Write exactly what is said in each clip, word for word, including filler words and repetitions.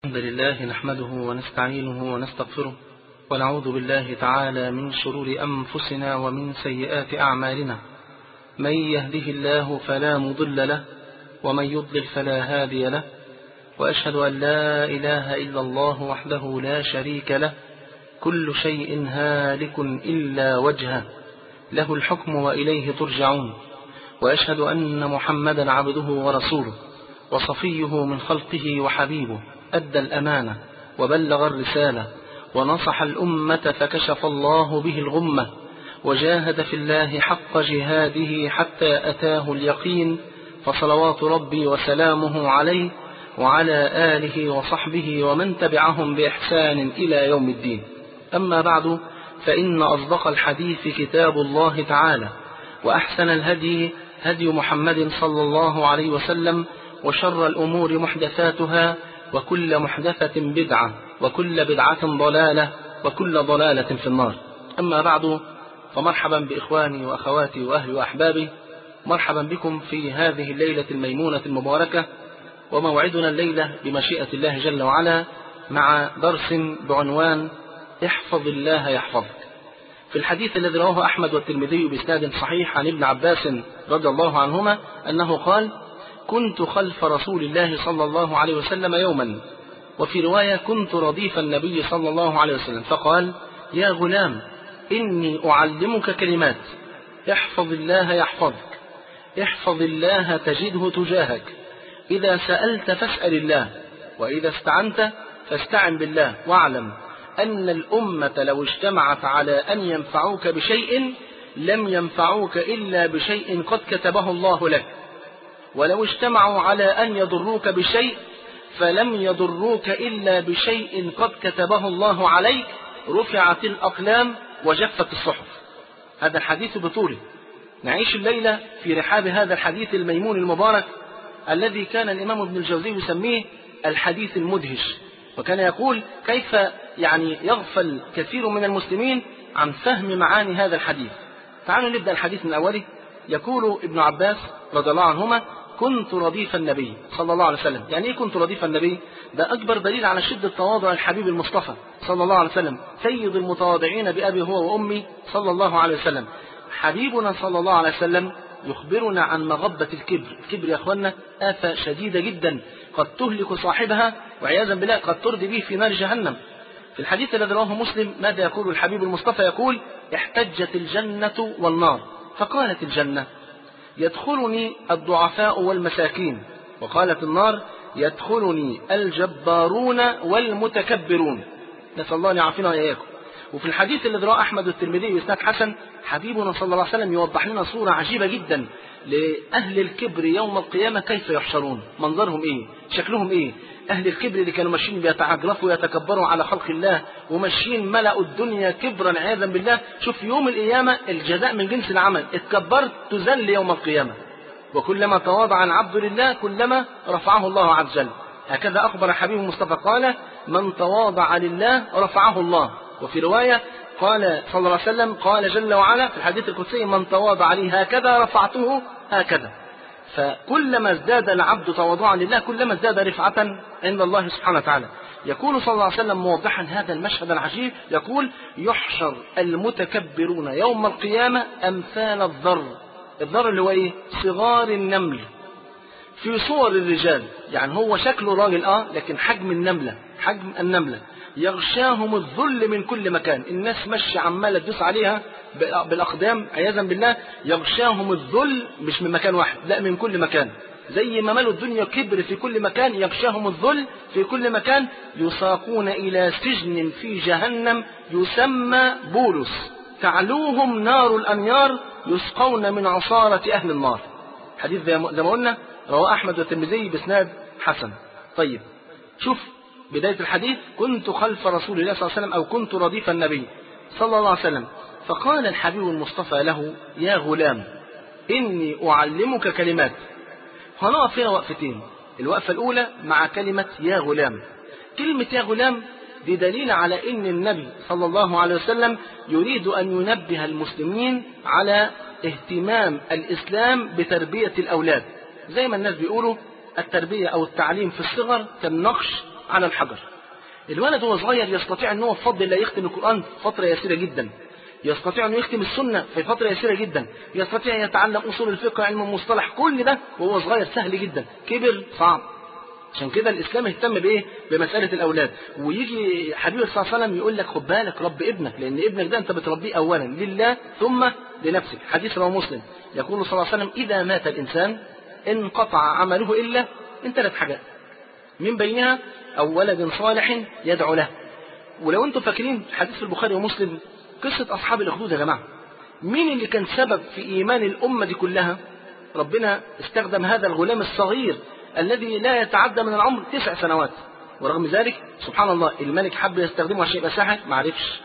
الحمد لله نحمده ونستعينه ونستغفره ونعوذ بالله تعالى من شرور أنفسنا ومن سيئات أعمالنا. من يهده الله فلا مضل له ومن يضلل فلا هادي له، وأشهد أن لا إله إلا الله وحده لا شريك له، كل شيء هالك إلا وجهه، له الحكم وإليه ترجعون. وأشهد أن محمدا عبده ورسوله وصفيه من خلقه وحبيبه، أدى الأمانة وبلغ الرسالة ونصح الأمة فكشف الله به الغمة، وجاهد في الله حق جهاده حتى أتاه اليقين، فصلوات ربي وسلامه عليه وعلى آله وصحبه ومن تبعهم بإحسان إلى يوم الدين. أما بعد، فإن أصدق الحديث كتاب الله تعالى، وأحسن الهدي هدي محمد صلى الله عليه وسلم، وشر الأمور محدثاتها، وكل محدثة بدعة، وكل بدعة ضلالة، وكل ضلالة في النار. أما بعد، فمرحبا بإخواني وأخواتي وأهلي وأحبابي، مرحبا بكم في هذه الليلة الميمونة المباركة، وموعدنا الليلة بمشيئة الله جل وعلا مع درس بعنوان احفظ الله يحفظك. في الحديث الذي رواه أحمد والترمذي بإسناد صحيح عن ابن عباس رضي الله عنهما أنه قال: كنت خلف رسول الله صلى الله عليه وسلم يوما، وفي رواية كنت رديف النبي صلى الله عليه وسلم، فقال: يا غلام، إني أعلمك كلمات، احفظ الله يحفظك، احفظ الله تجده تجاهك، إذا سألت فاسأل الله، وإذا استعنت فاستعن بالله، واعلم أن الأمة لو اجتمعت على أن ينفعوك بشيء لم ينفعوك إلا بشيء قد كتبه الله لك، ولو اجتمعوا على أن يضروك بشيء فلم يضروك إلا بشيء قد كتبه الله عليك، رفعت الأقلام وجفت الصحف. هذا الحديث بطوله. نعيش الليلة في رحاب هذا الحديث الميمون المبارك الذي كان الإمام ابن الجوزي يسميه الحديث المدهش، وكان يقول كيف يعني يغفل كثير من المسلمين عن فهم معاني هذا الحديث. تعالوا نبدأ الحديث من أوله. يقول ابن عباس رضي الله عنهما: كنت رديف النبي صلى الله عليه وسلم. يعني ايه كنت رديف النبي؟ ده أكبر دليل على شدة تواضع الحبيب المصطفى صلى الله عليه وسلم، سيد المتواضعين بأبي هو وأمي صلى الله عليه وسلم. حبيبنا صلى الله عليه وسلم يخبرنا عن مغبة الكبر. الكبر يا أخوانا آفة شديدة جدا قد تهلك صاحبها وعياذا بالله قد تردي به في نار جهنم. في الحديث الذي رواه مسلم ماذا يقول الحبيب المصطفى؟ يقول: احتجت الجنة والنار، فقالت الجنة: يدخلني الضعفاء والمساكين، وقالت النار: يدخلني الجبارون والمتكبرون. نسأل الله أن يعافينا وإياكم. وفي الحديث الذي رواه أحمد والترمذي بإسناد حسن، حبيبنا صلى الله عليه وسلم يوضح لنا صورة عجيبة جدا لأهل الكبر يوم القيامة، كيف يحشرون، منظرهم إيه، شكلهم إيه. أهل الكبر اللي كانوا ماشيين بيتعجرفوا ويتكبروا على خلق الله وماشيين ملأوا الدنيا كبرا عياذا بالله، شوف يوم القيامة الجزاء من جنس العمل، اتكبرت تذل يوم القيامة، وكلما تواضع العبد لله كلما رفعه الله عز وجل. هكذا أخبر حبيب المصطفى قال: من تواضع لله رفعه الله. وفي رواية قال صلى الله عليه وسلم، قال جل وعلا في الحديث القدسي: من تواضع لي هكذا رفعته هكذا. فكلما ازداد العبد تواضعا لله كلما ازداد رفعة عند الله سبحانه وتعالى. يقول صلى الله عليه وسلم موضحا هذا المشهد العجيب، يقول: يحشر المتكبرون يوم القيامة أمثال الذر. الذر اللي هو ايه؟ صغار النمل في صور الرجال، يعني هو شكله راجل اه لكن حجم النملة، حجم النملة. يغشاهم الذل من كل مكان، الناس ماشيه عماله تدوس عليها بالاقدام عياذا بالله. يغشاهم الذل مش من مكان واحد، لا من كل مكان، زي ما ملوا الدنيا كبر في كل مكان يغشاهم الذل في كل مكان. يساقون الى سجن في جهنم يسمى بولس، تعلوهم نار الانيار، يسقون من عصارة اهل النار. حديث زي ما قلنا رواه احمد والترمذي باسناد حسن. طيب شوف بداية الحديث: كنت خلف رسول الله صلى الله عليه وسلم، أو كنت رديف النبي صلى الله عليه وسلم، فقال الحبيب المصطفى له: يا غلام، إني أعلمك كلمات. هنقف هنا وقفتين. الوقفة الأولى مع كلمة يا غلام. كلمة يا غلام دي دليل على إن النبي صلى الله عليه وسلم يريد أن ينبه المسلمين على اهتمام الإسلام بتربية الأولاد. زي ما الناس بيقولوا التربية أو التعليم في الصغر كالنقش على الحجر. الولد وهو صغير يستطيع ان هو بفضل الله يختم القرآن فترة يسيرة جدا، يستطيع انه يختم السنة في فترة يسيرة جدا، يستطيع يتعلم اصول الفقه، علم المصطلح، كل ده وهو صغير سهل جدا. كبر صعب. عشان كده الاسلام اهتم بايه؟ بمسألة الاولاد. ويجي حبيبي صلى الله عليه وسلم يقول لك خد بالك رب ابنك، لان ابنك ده انت بتربيه اولا لله ثم لنفسك. حديث رواه مسلم يقول صلى الله عليه وسلم اذا مات الانسان انقطع عمله الا من ثلاث حاجات، من بينها او ولد صالح يدعو له. ولو انتم فاكرين حديث في البخاري ومسلم قصة اصحاب الاخدود يا جماعة، مين اللي كان سبب في ايمان الامة دي كلها؟ ربنا استخدم هذا الغلام الصغير الذي لا يتعدى من العمر تسع سنوات، ورغم ذلك سبحان الله الملك حب يستخدمه عشان يبقى ساحر، ما عرفش.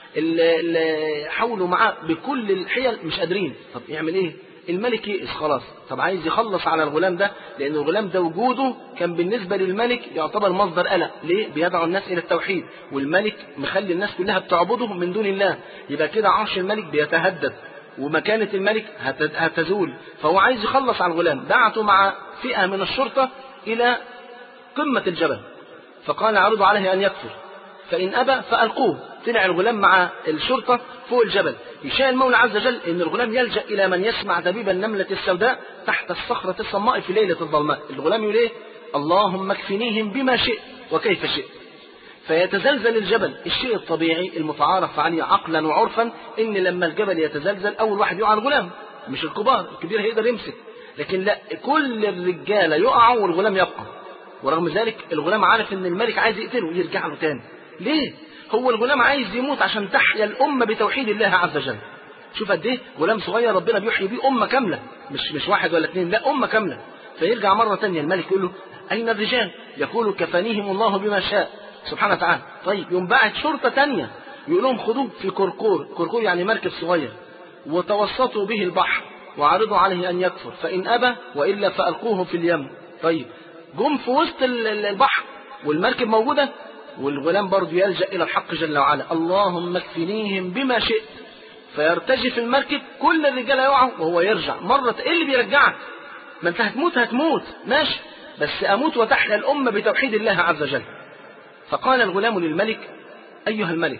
اللي حاولوا معاه بكل الحيل مش قادرين. طب يعمل ايه؟ الملك يئس خلاص. طب عايز يخلص على الغلام ده، لان الغلام ده وجوده كان بالنسبة للملك يعتبر مصدر قلق. ليه؟ بيدعو الناس الى التوحيد، والملك مخلي الناس كلها بتعبده من دون الله. يبقى كده عرش الملك بيتهدد ومكانة الملك هتزول. فهو عايز يخلص على الغلام. بعته مع فئة من الشرطة إلى قمة الجبل، فقال عرضوا عليه أن يكفر، فإن أبى فألقوه. طلع الغلام مع الشرطة فوق الجبل. يشاء المولى عز وجل أن الغلام يلجأ إلى من يسمع دبيب النملة السوداء تحت الصخرة الصماء في ليلة الظلماء. الغلام يقول إيه؟ اللهم اكفنيهم بما شئت وكيف شئت. فيتزلزل الجبل. الشيء الطبيعي المتعارف عليه عقلا وعرفا ان لما الجبل يتزلزل اول واحد يقع الغلام، مش الكبار. الكبير هيقدر يمسك، لكن لا، كل الرجاله يقعوا والغلام يبقى. ورغم ذلك الغلام عارف ان الملك عايز يقتله ويرجع له تاني. ليه؟ هو الغلام عايز يموت عشان تحيا الامه بتوحيد الله عز وجل. شوف قد ايه غلام صغير ربنا بيحيي بيه امه كامله، مش مش واحد ولا اثنين، لا امه كامله. فيرجع مره ثانيه الملك يقول له اين الرجال؟ يقول كفانيهم الله بما شاء سبحانه وتعالى. طيب يوم بعد شرطة تانية يقول لهم خذوه في كركور، كركور يعني مركب صغير، وتوسطوا به البحر وعرضوا عليه أن يكفر، فإن أبى وإلا فألقوه في اليم. طيب جم في وسط البحر والمركب موجودة، والغلام برضه يلجأ إلى الحق جل وعلا، اللهم اكفنيهم بما شئت. فيرتجف المركب، كل الرجال يقعوا وهو يرجع مرة. إيه اللي بيرجعك؟ ما أنت هتموت هتموت ماشي، بس أموت وتحيا الأمة بتوحيد الله عز وجل. فقال الغلام للملك أيها الملك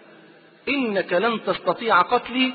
إنك لن تستطيع قتلي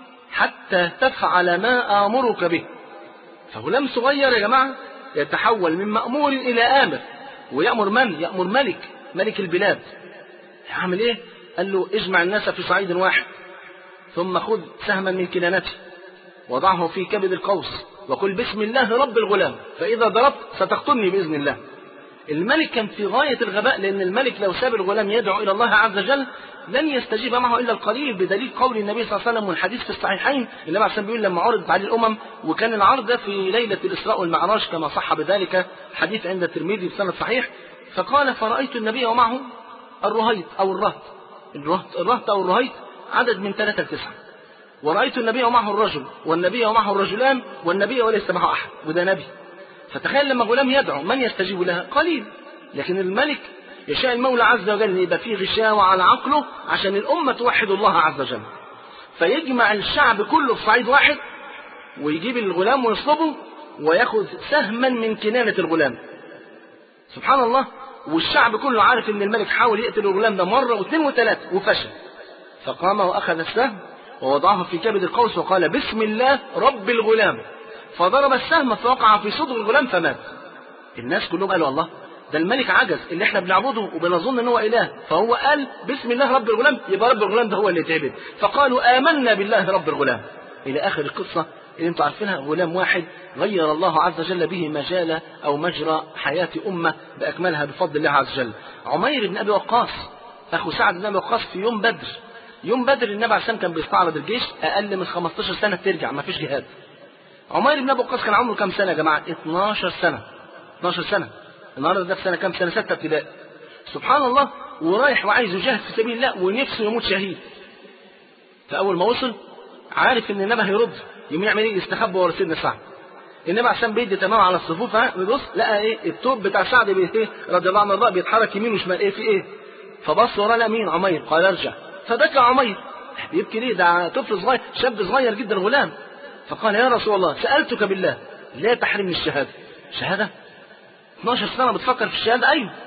حتى تفعل ما آمرك به. فغلام صغير يا جماعة يتحول من مأمور إلى آمر، ويأمر من؟ يأمر ملك، ملك البلاد. يعمل إيه؟ قال له اجمع الناس في صعيد واحد، ثم خذ سهما من كنانته وضعه في كبد القوس وقل بسم الله رب الغلام، فإذا ضربت ستقتلني بإذن الله. الملك كان في غاية الغباء، لأن الملك لو ساب الغلام يدعو إلى الله عز وجل لن يستجيب معه إلا القليل، بدليل قول النبي صلى الله عليه وسلم والحديث في الصحيحين. النبي عليه الصلاة بيقول لما عرضت عليه الأمم، وكان العرض ده في ليلة الإسراء والمعراج كما صح بذلك حديث عند الترمذي بسند صحيح، فقال فرأيت النبي ومعه الرهيط أو الرهط، الرهط أو الرهيط عدد من ثلاثة لتسعة، ورأيت النبي ومعه الرجل والنبي ومعه الرجلان والنبي وليس معه أحد، وده نبي. فتخيل لما غلام يدعو من يستجيب لها؟ قليل. لكن الملك يشاء المولى عز وجل يبقى فيه غشاوة على عقله عشان الأمة توحد الله عز وجل، فيجمع الشعب كله في صعيد واحد ويجيب الغلام ويصلبه ويأخذ سهما من كنانة الغلام. سبحان الله. والشعب كله عارف ان الملك حاول يقتل الغلام ده مرة واثنين وثلاثة وفشل، فقام وأخذ السهم ووضعه في كبد القوس وقال بسم الله رب الغلام، فضرب السهم فوقع في صدر الغلام فمات. الناس كلهم قالوا الله، ده الملك عجز اللي احنا بنعبده وبنظن ان هو اله، فهو قال بسم الله رب الغلام، يبقى رب الغلام ده هو اللي يتعبد. فقالوا آمنا بالله رب الغلام، الى اخر القصة اللي انتوا عارفينها. غلام واحد غير الله عز وجل به مجال او مجرى حياة امة باكملها بفضل الله عز وجل. عمير بن ابي وقاص اخو سعد بن ابي وقاص في يوم بدر، يوم بدر النبي عليه السلام كان بيستعرض الجيش اقل من خمستاشر سنة ترجع، ما فيش جهاد. عمير بن ابي وقاص كان عمره كام سنة يا جماعة؟ اتناشر سنة. اتناشر سنة. النهارده ده في سنة كام؟ سنة ستة ابتدائي. سبحان الله. ورايح وعايز يجاهد في سبيل الله ونفسه يموت شهيد. فأول ما وصل عارف ان النبي هيرد، يوم يعمل ايه؟ يستخبى ورا سيدنا سعد. النبي عليه السلام بيدي تمام على الصفوف، ها بيبص لقى ايه؟ التوب بتاع سعد ايه؟ رضي الله عنه الرأي بيتحرك يمين وشمال، ايه في ايه؟ فبص وراه لقى مين؟ عمير. قال ارجع. فبكى عمير. بيبكي ليه؟ ده طفل صغير، شاب صغير جدا، غلام. فقال يا رسول الله سألتك بالله لا تحرمني الشهادة. شهادة؟ اتناشر سنة بتفكر في الشهادة؟ أيوه.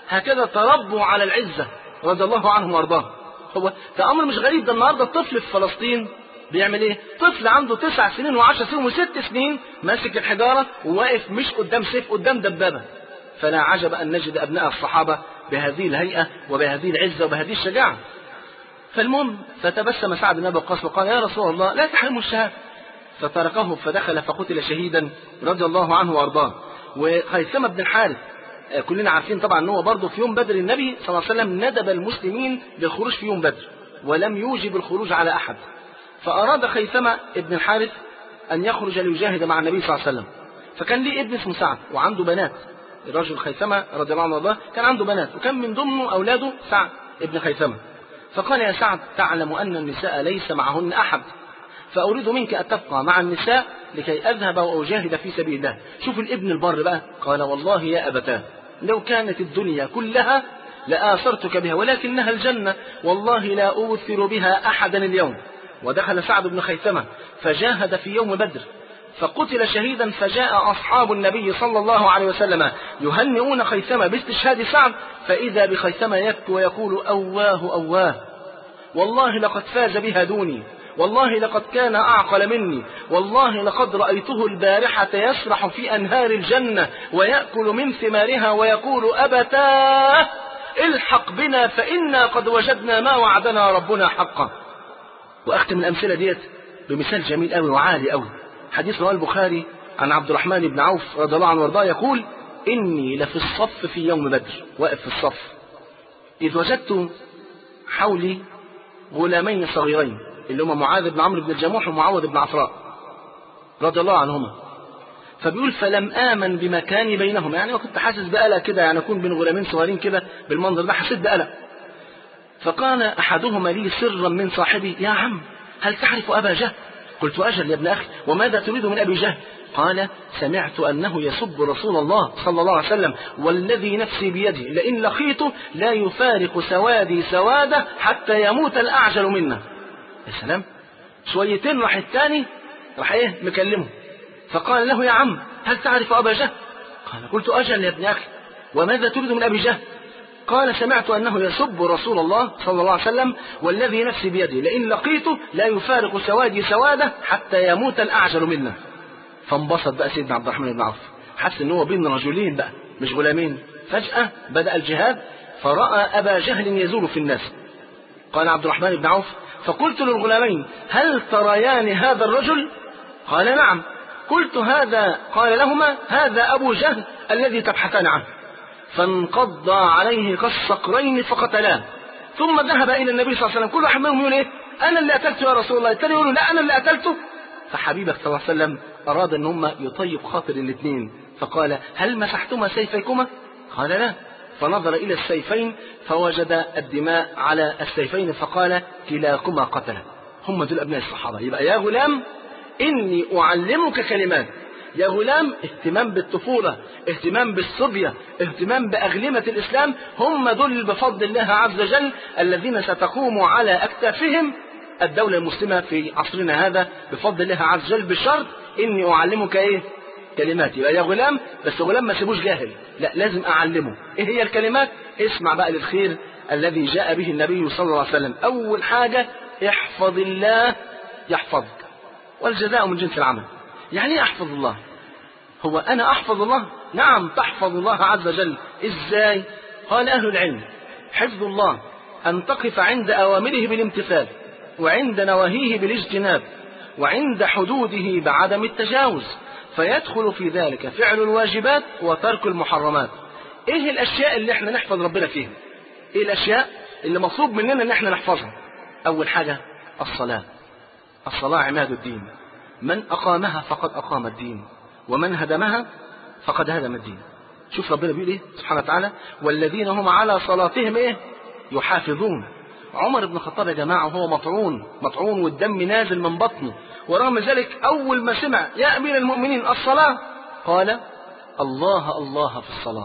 هكذا تربوا على العزة رضي الله عنهم وارضاهم. هو ده أمر مش غريب، ده النهاردة الطفل في فلسطين بيعمل ايه؟ طفل عنده تسع سنين وعشر سنين وست سنين ماسك الحجارة وواقف مش قدام سيف، قدام دبابة. فلا عجب أن نجد أبناء الصحابة بهذه الهيئة وبهذه العزة وبهذه الشجاعة. فالمهم فتبسم سعد بن أبي وقاص وقال يا رسول الله لا تحرموا الشهادة، فتركه فدخل فقتل شهيدا رضي الله عنه وارضاه. وخيثمة بن الحارث كلنا عارفين طبعا ان هو برضه في يوم بدر النبي صلى الله عليه وسلم ندب المسلمين للخروج في يوم بدر ولم يوجب الخروج على احد، فاراد خيثمة بن الحارث ان يخرج ليجاهد مع النبي صلى الله عليه وسلم. فكان ليه ابن اسمه سعد وعنده بنات، الرجل خيثمة رضي الله عنه وارضاه كان عنده بنات وكان من ضمنه اولاده سعد ابن خيثمة. فقال يا سعد تعلم ان النساء ليس معهن احد، فأريد منك أن تبقى مع النساء لكي أذهب وأجاهد في سبيل الله. شوف الابن البر بقى، قال والله يا أبتاه لو كانت الدنيا كلها لآثرتك بها ولكنها الجنة، والله لا أوثر بها أحدا اليوم. ودخل سعد بن خيثمة فجاهد في يوم بدر فقتل شهيدا. فجاء أصحاب النبي صلى الله عليه وسلم يهنئون خيثمة باستشهاد سعد، فإذا بخيثمة يبكي ويقول أواه أواه، والله لقد فاز بها دوني، والله لقد كان أعقل مني، والله لقد رأيته البارحة يسرح في أنهار الجنة ويأكل من ثمارها ويقول أبتاه الحق بنا فإنا قد وجدنا ما وعدنا ربنا حقا. وأختم الأمثلة ديت بمثال جميل أوي وعالي أوي. حديث رواه البخاري عن عبد الرحمن بن عوف رضي الله عنه وارضاه يقول إني لفي الصف في يوم بدر، واقف في الصف، إذ وجدت حولي غلامين صغيرين اللي هما معاذ بن عمرو بن الجموح ومعوذ بن عفراء رضي الله عنهما. فبيقول فلم آمن بمكاني بينهم، يعني كنت حاسس بقلق كده، يعني أكون بين غلامين صغيرين كده بالمنظر ده حسيت بقلق. فقال أحدهما لي سرا من صاحبي يا عم هل تعرف أبا جهل؟ قلت أجل يا ابن أخي، وماذا تريد من أبي جهل؟ قال سمعت أنه يسب رسول الله صلى الله عليه وسلم والذي نفسي بيده لئن لقيته لا يفارق سوادي سواده حتى يموت الأعجل منا. يا سلام، شويتين راح الثاني راح ايه مكلمه فقال له يا عم هل تعرف أبا جهل؟ قال قلت أجل يا ابن أخي، وماذا تريد من أبي جهل؟ قال سمعت أنه يسب رسول الله صلى الله عليه وسلم والذي نفسي بيده لئن لقيته لا يفارق سوادي سواده حتى يموت الأعجل منا. فانبسط بقى سيدنا عبد الرحمن بن عوف، حس ان هو بين رجلين بقى مش غلامين. فجأة بدأ الجهاد فرأى أبا جهل يزول في الناس. قال عبد الرحمن بن عوف فقلت للغلامين هل تريان هذا الرجل؟ قال نعم. قلت هذا؟ قال لهما هذا أبو جهل الذي تبحثان عنه. فانقض عليه كالصقرين فقتلاه. ثم ذهب إلى النبي صلى الله عليه وسلم، كل واحد منهم يقول إيه أنا اللي قتلته يا رسول الله، الثاني يقول لا أنا اللي قتلته. فحبيبك صلى الله عليه وسلم أراد أن هم يطيب خاطر الاثنين فقال هل مسحتما سيفيكما؟ قال لا. فنظر إلى السيفين فوجد الدماء على السيفين فقال كلاكما قتل. هم دول أبناء الصحابة. يبقى يا غلام إني أعلمك كلمات. يا غلام اهتمام بالطفولة، اهتمام بالصبية، اهتمام بأغلمة الإسلام، هم دول بفضل الله عز وجل الذين ستقوم على أكتافهم الدولة المسلمة في عصرنا هذا بفضل الله عز وجل، بشرط إني أعلمك إيه كلمات. يبقى يا غلام، بس غلام ما سيبوش جاهل، لا لازم أعلمه. إيه هي الكلمات؟ اسمع بقى للخير الذي جاء به النبي صلى الله عليه وسلم. أول حاجة احفظ الله يحفظك، والجزاء من جنس العمل. يعني ايه احفظ الله؟ هو أنا أحفظ الله؟ نعم تحفظ الله عز وجل. إزاي؟ قال أهل العلم حفظ الله أن تقف عند أوامره بالامتثال، وعند نواهيه بالاجتناب، وعند حدوده بعدم التجاوز، فيدخل في ذلك فعل الواجبات وترك المحرمات. إيه الأشياء اللي احنا نحفظ ربنا فيها؟ إيه الأشياء اللي مطلوب مننا أن احنا نحفظها؟ أول حاجة الصلاة. الصلاة عماد الدين، من أقامها فقد أقام الدين، ومن هدمها فقد هدم الدين. شوف ربنا بيقول إيه سبحانه وتعالى والذين هم على صلاتهم إيه يحافظون. عمر بن الخطاب يا جماعة وهو مطعون مطعون والدم نازل من بطنه، ورغم ذلك أول ما سمع يا أمير المؤمنين الصلاة قال الله الله في الصلاة،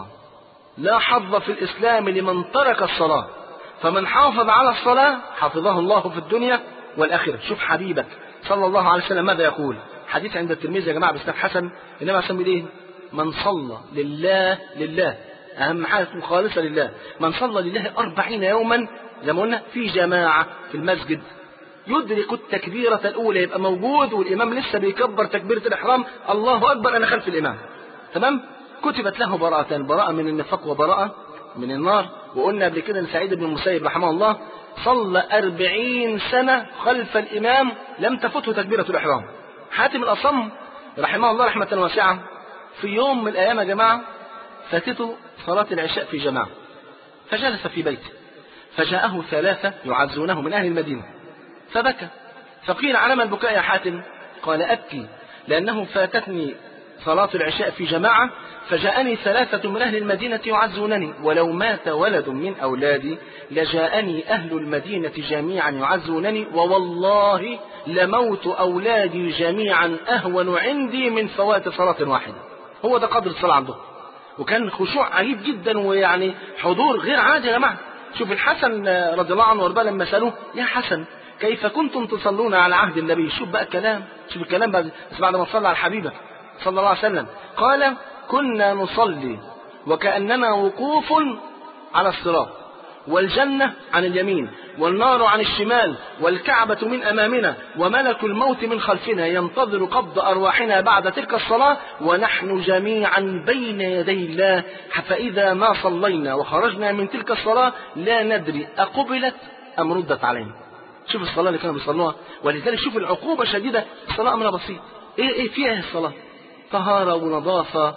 لا حظ في الإسلام لمن ترك الصلاة، فمن حافظ على الصلاة حفظه الله في الدنيا والآخرة. شوف حبيبك صلى الله عليه وسلم ماذا يقول، حديث عند الترمذي يا جماعة بإسناد حسن، إنما سمي إيه من صلى لله لله أهم حاجة تكون خالصة لله. من صلى لله أربعين يوما زي ما قلنا في جماعة في المسجد يدرك التكبيرة الأولى، يبقى موجود والإمام لسه بيكبر تكبيرة الإحرام، الله أكبر أنا خلف الإمام، تمام؟ كتبت له براءتان، براءة من النفاق وبراءة من النار. وقلنا قبل كده ان سعيد بن المسيب رحمه الله صلى أربعين سنة خلف الإمام لم تفته تكبيرة الإحرام. حاتم الأصم رحمه الله رحمة واسعة في يوم من الأيام يا جماعة فاتته صلاة العشاء في جماعة، فجلس في بيته، فجاءه ثلاثة يعزونه من أهل المدينة فبكى، فقيل على ما البكاء يا حاتم؟ قال أبكي لأنه فاتتني صلاة العشاء في جماعة فجاءني ثلاثة من أهل المدينة يعزونني، ولو مات ولد من أولادي لجاءني أهل المدينة جميعا يعزونني، ووالله لموت أولادي جميعا أهون عندي من فوات صلاة واحدة. هو ده قدر الصلاة عنده، وكان خشوع عجيب جدا، ويعني حضور غير عادي يا جماعة. شوف الحسن رضي الله عنه وارضاه لما سألوه يا حسن كيف كنتم تصلون على عهد النبي؟ شوف بقى الكلام، شوف الكلام بعد بعد ما صلى على الحبيبة صلى الله عليه وسلم. قال كنا نصلي وكأننا وقوف على الصراط، والجنة عن اليمين والنار عن الشمال والكعبة من أمامنا وملك الموت من خلفنا ينتظر قبض أرواحنا بعد تلك الصلاة ونحن جميعا بين يدي الله، فإذا ما صلينا وخرجنا من تلك الصلاة لا ندري أقبلت أم ردت علينا. شوف الصلاة اللي كانوا بيصلوها، ولذلك شوف العقوبة شديدة. الصلاة أمر بسيط، إيه إيه فيها الصلاة؟ طهارة ونظافة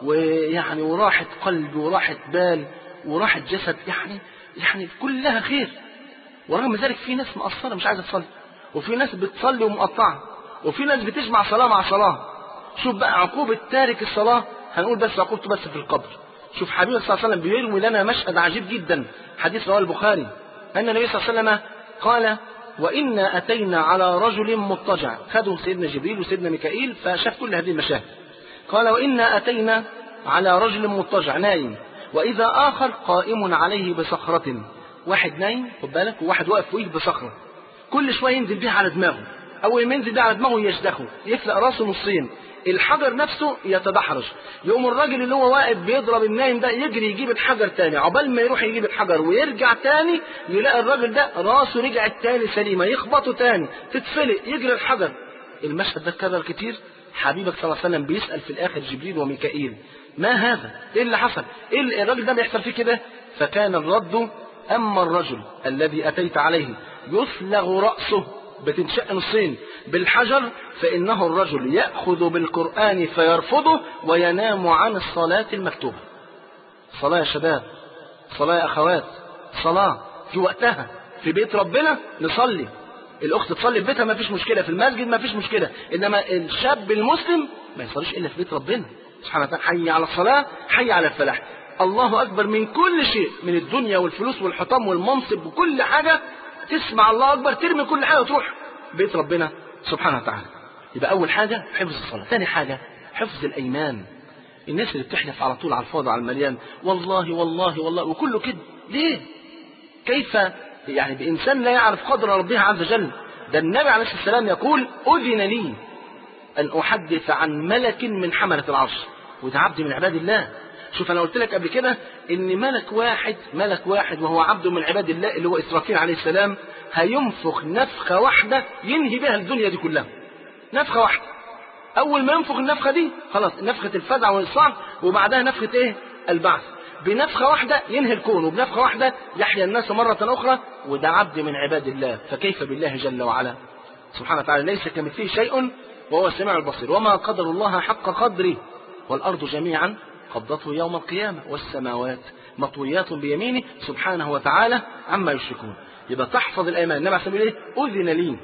ويعني وراحة قلب وراحة بال وراحة جسد، يعني يعني كلها خير. ورغم ذلك في ناس مقصرة مش عايزة تصلي، وفي ناس بتصلي ومقطعة، وفي ناس بتجمع صلاة مع صلاة. شوف بقى عقوبة تارك الصلاة، هنقول بس عقوبته بس في القبر. شوف حبيبي صلى الله عليه وسلم بيروي لنا مشهد عجيب جدا، حديث رواه البخاري، أن النبي صلى الله عليه وسلم قال وإنا أتينا على رجل مضطجع، خدوا سيدنا جبريل وسيدنا ميكائيل فشاف كل هذه المشاهد. قال وإنا أتينا على رجل مضطجع نايم، وإذا آخر قائم عليه بصخرة، واحد نايم خد بالك وواحد واقف فوقيه بصخرة، كل شوية ينزل بيها على دماغه، أول ما ينزل بيها على دماغه يشدخه يفلق راسه نصين، الحجر نفسه يتدحرج، يقوم الراجل اللي هو واقف بيضرب النايم ده يجري يجيب الحجر تاني، عقبال ما يروح يجيب الحجر ويرجع تاني يلاقي الراجل ده راسه رجعت تاني سليمة، يخبطه تاني تتفلق يجري الحجر. المشهد ده اتكرر كتير. حبيبك صلى الله عليه وسلم بيسأل في الآخر جبريل وميكائيل ما هذا؟ ايه اللي حصل؟ ايه الراجل ده بيحصل فيه كده؟ فكان الرد أما الرجل الذي أتيت عليه يثلغ رأسه بتنشق نصين بالحجر فإنه الرجل يأخذ بالقرآن فيرفضه وينام عن الصلاة المكتوبة. صلاة يا شباب، صلاة يا أخوات، صلاة في وقتها في بيت ربنا نصلي، الأخت تصلي في بيتها ما فيش مشكلة، في المسجد ما فيش مشكلة، إنما الشاب المسلم ما يصليش إلا في بيت ربنا سبحانه وتعالى. حي على الصلاة، حي على الفلاح، الله أكبر من كل شيء، من الدنيا والفلوس والحطام والمنصب وكل حاجة، تسمع الله أكبر ترمي كل حاجة وتروح بيت ربنا سبحانه وتعالى. يبقى أول حاجة حفظ الصلاة. ثاني حاجة حفظ الأيمان. الناس اللي بتحلف على طول على الفاضي على المليان، والله والله والله وكله كده، ليه؟ كيف يعني بإنسان لا يعرف قدر ربه عز وجل؟ ده النبي عليه الصلاة والسلام يقول أذن لي أن أحدث عن ملك من حملة العرش، وده عبد من عباد الله. شوف أنا قلت لك قبل كده إن ملك واحد ملك واحد وهو عبد من عباد الله اللي هو إسرافيل عليه السلام هينفخ نفخة واحدة ينهي بها الدنيا دي كلها، نفخة واحدة. أول ما ينفخ النفخة دي خلاص نفخة الفزع والصعق، وبعدها نفخة إيه؟ البعث. بنفخة واحدة ينهي الكون، وبنفخة واحدة يحيى الناس مرة أخرى، وده عبد من عباد الله. فكيف بالله جل وعلا سبحانه وتعالى؟ ليس كمثله شيء وهو السميع البصير. وما قدر الله حق قدره، والأرض جميعا قبضته يوم القيامة والسماوات مطويات بيمينه سبحانه وتعالى عما يشركون. يبقى تحفظ الأيمان. النبي عليه الصلاة والسلام إيه؟ أذن لي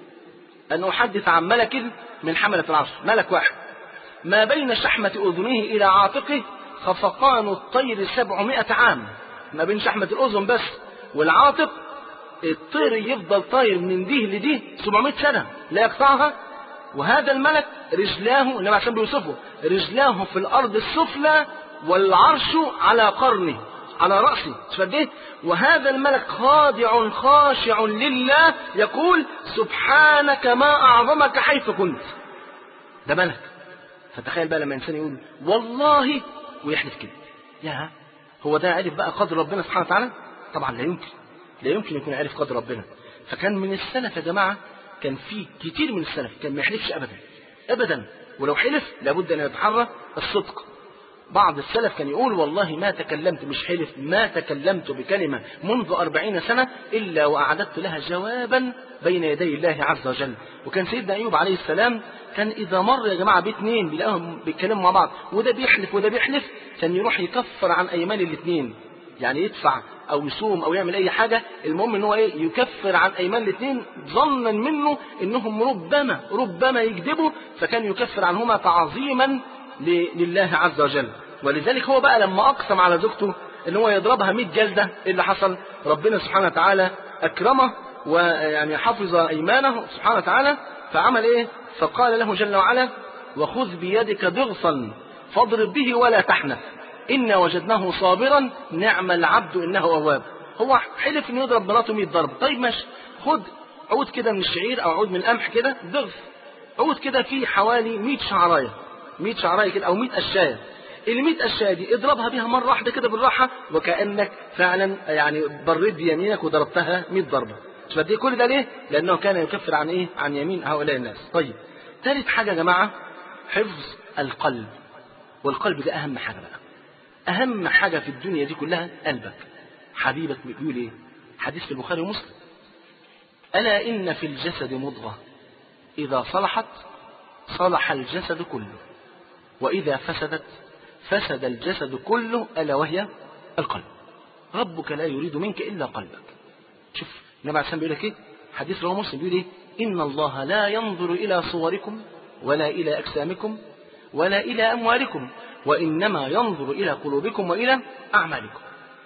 أن أحدث عن ملك من حملة العرش، ملك واحد ما بين شحمة أذنه إلى عاتقه خفقان الطير سبعمائة عام. ما بين شحمة الأذن بس والعاتق الطير يفضل طاير من ديه لديه سبعمائة سنة لا يقطعها. وهذا الملك رجلاه، النبي عليه الصلاة والسلام بيوصفه، رجلاه في الأرض السفلى والعرش على قرنه على رأسه. شفت؟ وهذا الملك خاضع خاشع لله يقول سبحانك ما أعظمك حيث كنت. ده ملك. فتخيل بقى لما إنسان يقول والله ويحلف كده، يا هو ده عرف بقى قدر ربنا سبحانه وتعالى؟ طبعا لا يمكن، لا يمكن يكون عارف قدر ربنا. فكان من السلف يا جماعة، كان في كتير من السلف كان ما يحلفش أبدا أبدا، ولو حلف لابد أن يتحرى الصدق. بعض السلف كان يقول والله ما تكلمت، مش حلف، ما تكلمت بكلمة منذ أربعين سنة إلا وأعددت لها جوابا بين يدي الله عز وجل. وكان سيدنا أيوب عليه السلام كان إذا مر يا جماعة باثنين بيلاقيهم بيتكلموا مع بعض وده بيحلف وده بيحلف، كان يروح يكفر عن أيمان الاثنين، يعني يدفع أو يصوم أو يعمل أي حاجة، المهم إن هو إيه يكفر عن أيمان الاثنين ظنا منه إنهم ربما ربما يكذبوا، فكان يكفر عنهما تعظيما لله عز وجل. ولذلك هو بقى لما أقسم على زوجته إن هو يضربها مئة جلدة، اللي حصل ربنا سبحانه وتعالى أكرمه ويعني حفظ أيمانه سبحانه وتعالى، فعمل إيه؟ فقال له جل وعلا وخذ بيدك ضغصا فاضرب به ولا تحنث إنا وجدناه صابرا نعم العبد إنه أواب. هو حلف إنه يضرب مراته مئة ضرب، طيب ماشي، خد عود كده من الشعير أو عود من القمح كده ضغط، عود كده فيه حوالي مئة شعراية، مئة شعراية كده أو مئة قشاية، ال مئة قشاية دي اضربها بيها مرة واحدة كده بالراحة وكأنك فعلا يعني بريت بيمينك وضربتها مئة ضربة. فدي كل ده ليه؟ لأنه كان يكفر عن إيه؟ عن يمين هؤلاء الناس. طيب ثالث حاجة يا جماعة حفظ القلب، والقلب ده أهم حاجة بقى، أهم حاجة في الدنيا دي كلها قلبك. حبيبك بيقول إيه؟ حديث في البخاري ومسلم: ألا إن في الجسد مضغة إذا صلحت صلح الجسد كله وإذا فسدت فسد الجسد كله ألا وهي القلب. ربك لا يريد منك إلا قلبك. شوف النبي عليه السلام بيقول لك إيه؟ حديث رواه مسلم بيقول إيه؟ إن الله لا ينظر إلى صوركم ولا إلى أجسامكم ولا إلى أموالكم وإنما ينظر إلى قلوبكم وإلى أعمالكم.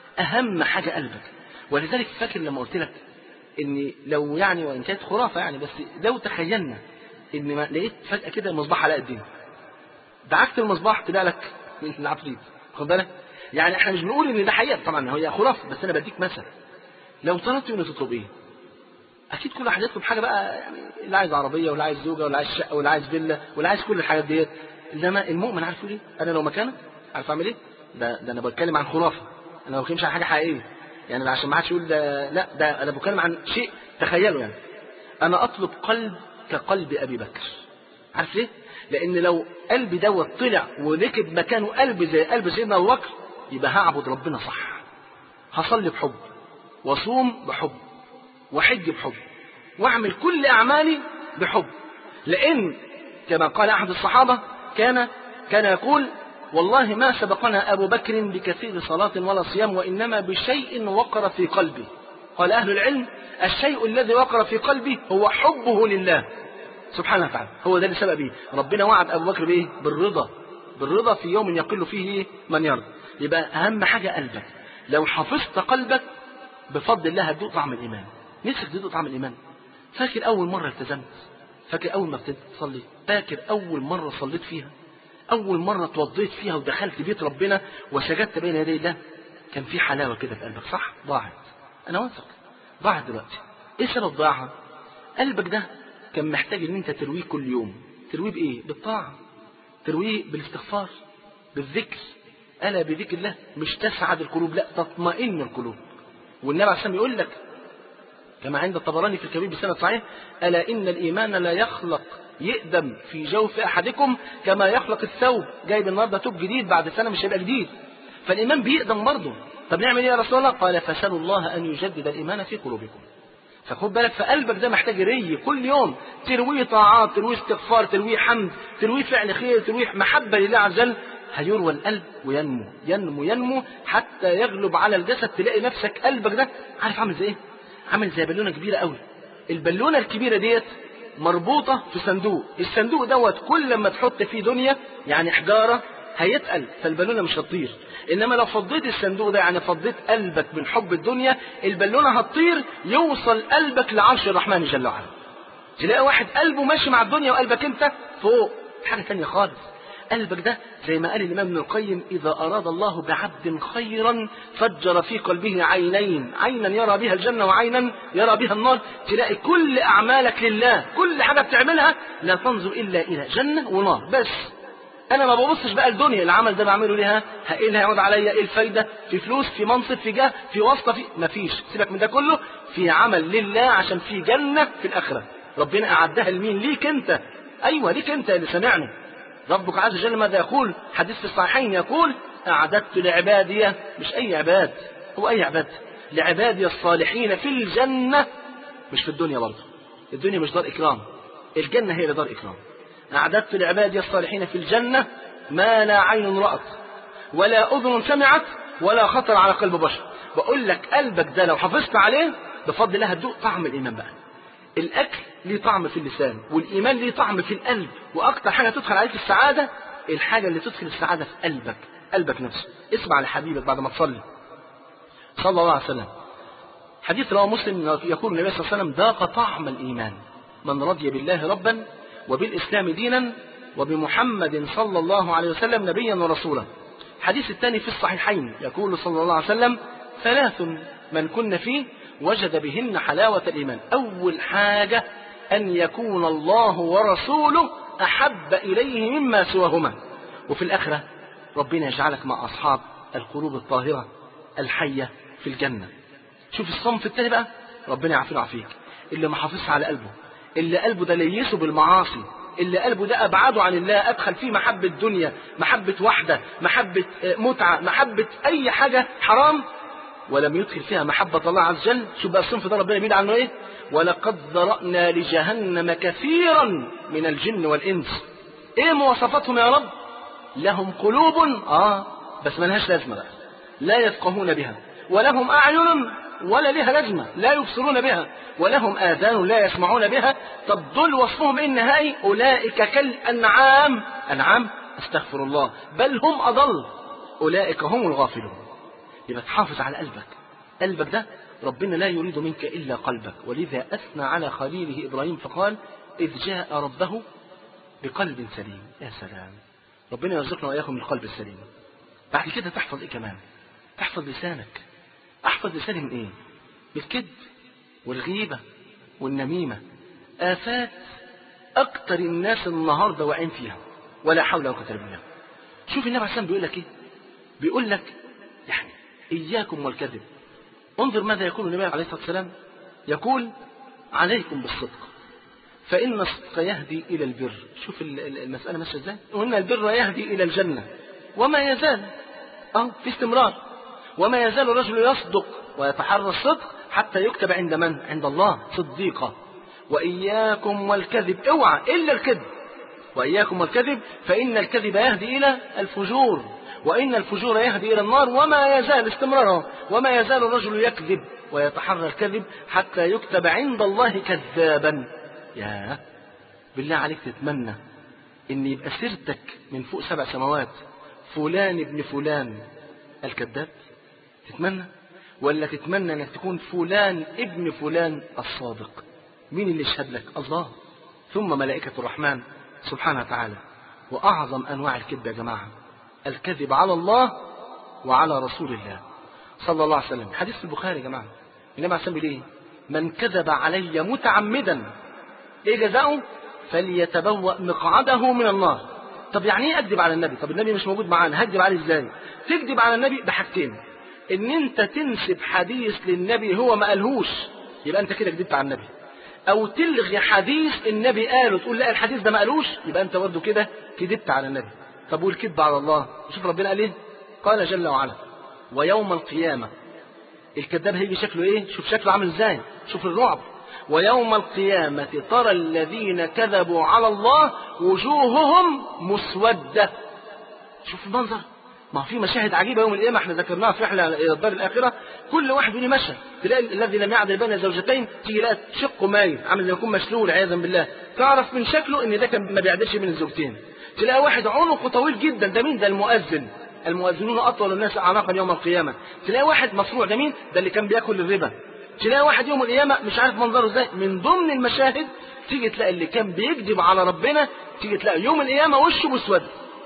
أهم حاجة قلبك. ولذلك فاكر لما قلت لك إن لو يعني وإن كانت خرافة يعني، بس لو تخيلنا إن ما لقيت فجأة كده المصباح على قدنا، دعكت المصباح طلع لك من العفريت، خد بالك؟ يعني احنا مش بنقول ان ده حقيقة طبعا، هي خرافة، بس انا بديك مثل. لو طلبت انه تطلب ايه؟ اكيد كل واحد يطلب حاجة بقى، يعني اللي عايز عربية واللي عايز زوجة واللي عايز شقة واللي عايز فيلا واللي عايز كل الحاجات ديت. انما المؤمن عارف يقول ايه؟ انا لو مكانك عارف اعمل ايه؟ ده ده انا بتكلم عن خرافة، انا ما بتكلمش عن حاجة حقيقية، يعني عشان ما حدش يقول ده لا، ده انا بتكلم عن شيء تخيله. يعني انا اطلب قلب كقلب ابي بكر. عارف ليه؟ لأن لو قلبي دوت طلع وركب مكانه قلب زي قلب سيدنا أبو بكر، يبقى هعبد ربنا صح، هصلي بحب وصوم بحب وحج بحب واعمل كل أعمالي بحب. لأن كما قال أحد الصحابة كان كان يقول والله ما سبقنا أبو بكر بكثير صلاة ولا صيام وإنما بشيء وقر في قلبي. قال أهل العلم الشيء الذي وقر في قلبي هو حبه لله سبحانه وتعالى، هو ده اللي سبب ايه؟ ربنا وعد ابو بكر بايه؟ بالرضا، بالرضا في يوم يقل فيه من يرضى. يبقى اهم حاجه قلبك. لو حفظت قلبك بفضل الله هتذوق طعم الايمان. نفسك تذوق طعم الايمان؟ فاكر اول مره التزمت؟ فاكر اول ما ابتديت تصلي؟ فاكر اول مره صليت فيها؟ اول مره اتوضيت فيها ودخلت بيت ربنا وسجدت بين يدي الله؟ كان في حلاوه كده في قلبك، صح؟ ضاعت، انا واثق ضاعت دلوقتي. ايه سبب ضياعها؟ قلبك ده كان محتاج ان انت ترويه كل يوم. ترويه بايه؟ بالطاعة، ترويه بالاستغفار، بالذكر. ألا بذكر الله مش تسعد القلوب، لا تطمئن القلوب. والنبي عليه الصلاة والسلام يقول لك كما عند الطبراني في الكبير بسند صحيح: ألا إن الإيمان لا يخلق يقدم في جوف أحدكم كما يخلق الثوب. جايب النهارده توب جديد بعد سنة مش هيبقى جديد، فالإيمان بيقدم برضه. طب نعمل إيه يا رسول الله؟ قال فسألوا الله أن يجدد الإيمان في قلوبكم. فخد بالك، فقلبك ده محتاج ري كل يوم، ترويه طاعات، ترويه استغفار، ترويه حمد، ترويه فعل خير، ترويه محبة لله عز وجل. هيروى القلب وينمو ينمو ينمو حتى يغلب على الجسد. تلاقي نفسك قلبك ده عارف عامل زي ايه؟ عامل زي بالونة كبيرة قوي. البالونة الكبيرة ديت مربوطة في صندوق، الصندوق دوت كل ما تحط فيه دنيا يعني حجارة هيتقل، فالبالونة مش هتطير. انما لو فضيت الصندوق ده يعني فضيت قلبك من حب الدنيا، البالونة هتطير، يوصل قلبك لعرش الرحمن جل وعلا. تلاقي واحد قلبه ماشي مع الدنيا وقلبك انت فوق، حاجة تانية خالص. قلبك ده زي ما قال الإمام ابن القيم: إذا أراد الله بعبد خيرا فجر في قلبه عينين، عينا يرى بها الجنة وعينا يرى بها النار. تلاقي كل أعمالك لله، كل حاجة بتعملها لا تنظر إلا إلى جنة ونار بس. انا ما ببصش بقى الدنيا، العمل ده بعمله ليها ايه اللي هيعود عليا، ايه الفايده، في فلوس، في منصب، في جاه، في واسطه، في مفيش. سيبك من ده كله، في عمل لله عشان في جنه في الاخره ربنا اعدها لمين؟ ليك انت. ايوه ليك انت اللي سمعني. ربك عز وجل ماذا يقول؟ حديث في الصحيحين يقول اعددت لعبادي، مش اي عباد، هو اي عباد، لعبادي الصالحين في الجنه، مش في الدنيا برضه. الدنيا مش دار اكرام، الجنه هي اللي دار اكرام. أعددت لعبادي الصالحين في الجنة ما لا عين رأت ولا أذن سمعت ولا خطر على قلب بشر. بقول لك قلبك ده لو حافظت عليه بفضل الله هتدوق طعم الإيمان بقى. الأكل ليه طعم في اللسان، والإيمان ليه طعم في القلب. وأكتر حاجة تدخل عليك السعادة الحاجة اللي تدخل السعادة في قلبك، قلبك نفسه. اسمع لحبيبك بعد ما تصلي صلى الله عليه وسلم. حديث رواه مسلم يقول النبي صلى الله عليه وسلم ذاق طعم الإيمان من رضي بالله ربا وبالإسلام دينا وبمحمد صلى الله عليه وسلم نبيا ورسولا. الحديث الثاني في الصحيحين يقول صلى الله عليه وسلم ثلاث من كن فيه وجد بهن حلاوة الإيمان. أول حاجة أن يكون الله ورسوله أحب إليه مما سواهما. وفي الآخرة ربنا يجعلك مع أصحاب القلوب الطاهرة الحية في الجنة. شوف الصنف الثاني بقى، ربنا يعافينا ويعافيك، اللي ما حافظش على قلبه، اللي قلبه ده ليسه بالمعاصي، اللي قلبه ده أبعده عن الله، أدخل فيه محبة دنيا، محبة وحدة، محبة متعة، محبة أي حاجة حرام، ولم يدخل فيها محبة الله عز وجل. شوف بقى الصنف ده ربنا بيقول عنه إيه؟ ولقد ذرأنا لجهنم كثيرا من الجن والإنس. إيه مواصفاتهم يا رب؟ لهم قلوب آه بس ما لهاش لازمة بقى، لا يفقهون بها، ولهم أعين ولا لها لازمة لا يبصرون بها، ولهم آذان لا يسمعون بها. طب دول وصفهم إيه النهائي؟ أولئك كالأنعام، أنعام استغفر الله، بل هم أضل، أولئك هم الغافلون. يبقى تحافظ على قلبك، قلبك ده ربنا لا يريد منك إلا قلبك. ولذا أثنى على خليله إبراهيم فقال إذ جاء ربه بقلب سليم. يا سلام، ربنا يرزقنا وإياكم القلب السليم. بعد كده تحفظ إيه كمان؟ تحفظ لسانك. أحفظ لساني من إيه؟ بالكذب والغيبة والنميمة، آفات أكتر الناس النهاردة واقعين فيها، ولا حول ولا قوة إلا بالله. شوف النبي عليه الصلاة والسلام بيقول لك إيه؟ بيقول لك يعني إياكم والكذب. انظر ماذا يقول النبي عليه الصلاة والسلام، يقول عليكم بالصدق فإن الصدق يهدي إلى البر. شوف المسألة ماشية إزاي؟ وإن البر يهدي إلى الجنة، وما يزال أه في استمرار، وما يزال الرجل يصدق ويتحرى الصدق حتى يكتب عند من؟ عند الله صديقا. وإياكم والكذب، اوعى إلا الكذب، وإياكم والكذب فإن الكذب يهدي إلى الفجور، وإن الفجور يهدي إلى النار، وما يزال استمراره، وما يزال الرجل يكذب ويتحرى الكذب حتى يكتب عند الله كذابا. يا بالله عليك تتمنى إن يبقى سيرتك من فوق سبع سماوات فلان ابن فلان الكذاب؟ تتمنى؟ ولا تتمنى انك تكون فلان ابن فلان الصادق؟ مين اللي يشهد لك؟ الله، ثم ملائكة الرحمن سبحانه وتعالى. وأعظم أنواع الكذب يا جماعة الكذب على الله وعلى رسول الله صلى الله عليه وسلم. حديث في البخاري يا جماعة، النبي عليه الصلاة والسلام بيقول إيه؟ من كذب علي متعمدا إيه جزاؤه؟ فليتبوأ مقعده من النار. طب يعني ايه اكذب على النبي؟ طب النبي مش موجود معانا، هكذب عليه ازاي؟ تكذب على النبي بحاجتين، ان انت تنسب حديث للنبي هو ما قالهوش، يبقى انت كده كذبت على النبي، او تلغي حديث النبي قاله تقول لا الحديث ده ما قالوش، يبقى انت برضه كده كذبت على النبي. طب والكذب على الله؟ شوف ربنا قال ايه؟ قال جل وعلا ويوم القيامة الكذاب هيجي شكله ايه؟ شوف شكله عامل ازاي، شوف الرعب. ويوم القيامة ترى الذين كذبوا على الله وجوههم مسودة. شوف المنظر، ما في مشاهد عجيبة يوم القيامة احنا ذكرناها في رحلة إلى الدار الآخرة. كل واحد يقول مشهد، تلاقي الذي لم يعدل بين زوجتين تيجي لا شقه مايل عامل زي يكون مشلول عياذا بالله، تعرف من شكله ان ده كان ما بيعدلش بين الزوجتين. تلاقي واحد عنقه طويل جدا، ده مين؟ ده المؤذن، المؤذنون أطول الناس أعناقا يوم القيامة. تلاقي واحد مصروع، ده مين؟ ده اللي كان بياكل الربا. تلاقي واحد يوم القيامة مش عارف منظره ازاي. من ضمن المشاهد تيجي تلاقي اللي كان بيكذب على ربنا، تيجي تلاقي يوم القيامة وشه مسود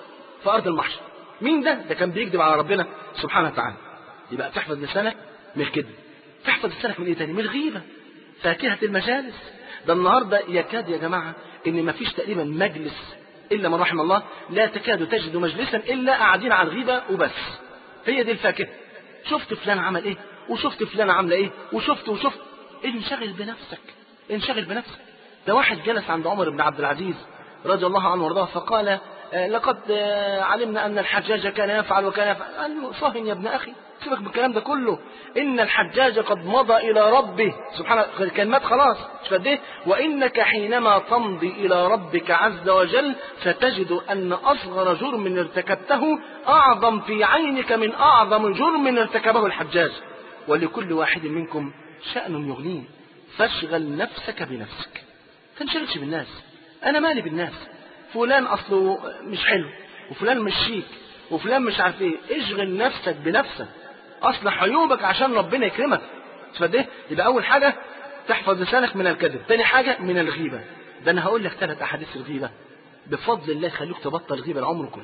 في أرض المحشر. مين ده؟ ده كان بيكذب على ربنا سبحانه وتعالى. يبقى تحفظ لسانك من الكذب. تحفظ لسانك من ايه تاني؟ من الغيبة، فاكهة المجالس. ده النهاردة يكاد يا جماعة ان مفيش تقريبا مجلس إلا من رحم الله لا تكاد تجد مجلسا إلا قاعدين على الغيبة وبس. هي دي الفاكهة. شفت فلان عمل إيه وشفت فلان عمل إيه وشفت وشفت. انشغل بنفسك، انشغل بنفسك. ده واحد جلس عند عمر بن عبد العزيز رضي الله عنه وارضاه فقال آه لقد آه علمنا أن الحجاج كان يفعل وكان يفعل. قال له صهن يا ابن أخي، سيبك من الكلام ده كله. إن الحجاج قد مضى إلى ربه سبحانه، الكلمات خلاص مش قد إيه. وإنك حينما تمضي إلى ربك عز وجل ستجد أن أصغر جرم ارتكبته أعظم في عينك من أعظم جرم ارتكبه الحجاج. ولكل واحد منكم شأن يغنيه، فاشغل نفسك بنفسك، تنشغلش بالناس. أنا مالي بالناس، فلان أصله مش حلو وفلان مش شيك وفلان مش عارف ايه. اشغل نفسك بنفسك، اصلح عيوبك عشان ربنا يكرمك. تفضل. يبقى اول حاجة تحفظ لسانك من الكذب، تاني حاجة من الغيبة. ده انا هقول لك ثلاث احاديث الغيبة بفضل الله خليك تبطل غيبة العمر كله.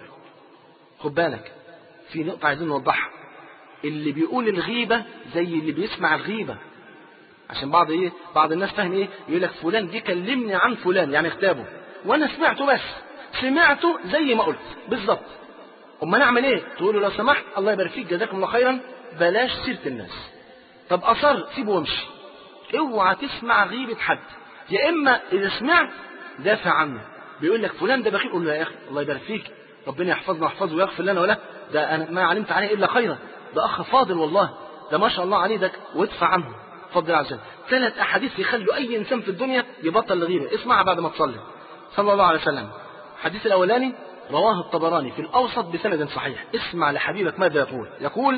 خد بالك في نقطة عايزين نوضحها. اللي بيقول الغيبة زي اللي بيسمع الغيبة، عشان بعض ايه بعض الناس فاهم ايه يقول لك فلان دي كلمني عن فلان يعني اغتابه وانا سمعته، بس سمعته زي ما قلت بالظبط. أما نعمل ايه؟ تقول له لو سمحت الله يبارك فيك جزاكم الله خيرا بلاش سيرة الناس. طب أصر سيبه وامشي. اوعى تسمع غيبة حد. يا إما إذا سمعت دافع عنه. بيقول لك فلان ده بخيل، قول له يا أخي الله يبارك فيك ربنا يحفظنا ويحفظه ويغفر لنا ولا ده أنا ما علمت عليه إلا خيرا، ده أخ فاضل والله، ده ما شاء الله عليه ده، وادفع عنه فضل عز وجل. ثلاث أحاديث يخلوا أي إنسان في الدنيا يبطل الغيبة. اسمعها بعد ما تصلي صلى الله عليه وسلم. الحديث الأولاني رواه الطبراني في الأوسط بسند صحيح. اسمع لحبيبك ماذا يقول. يقول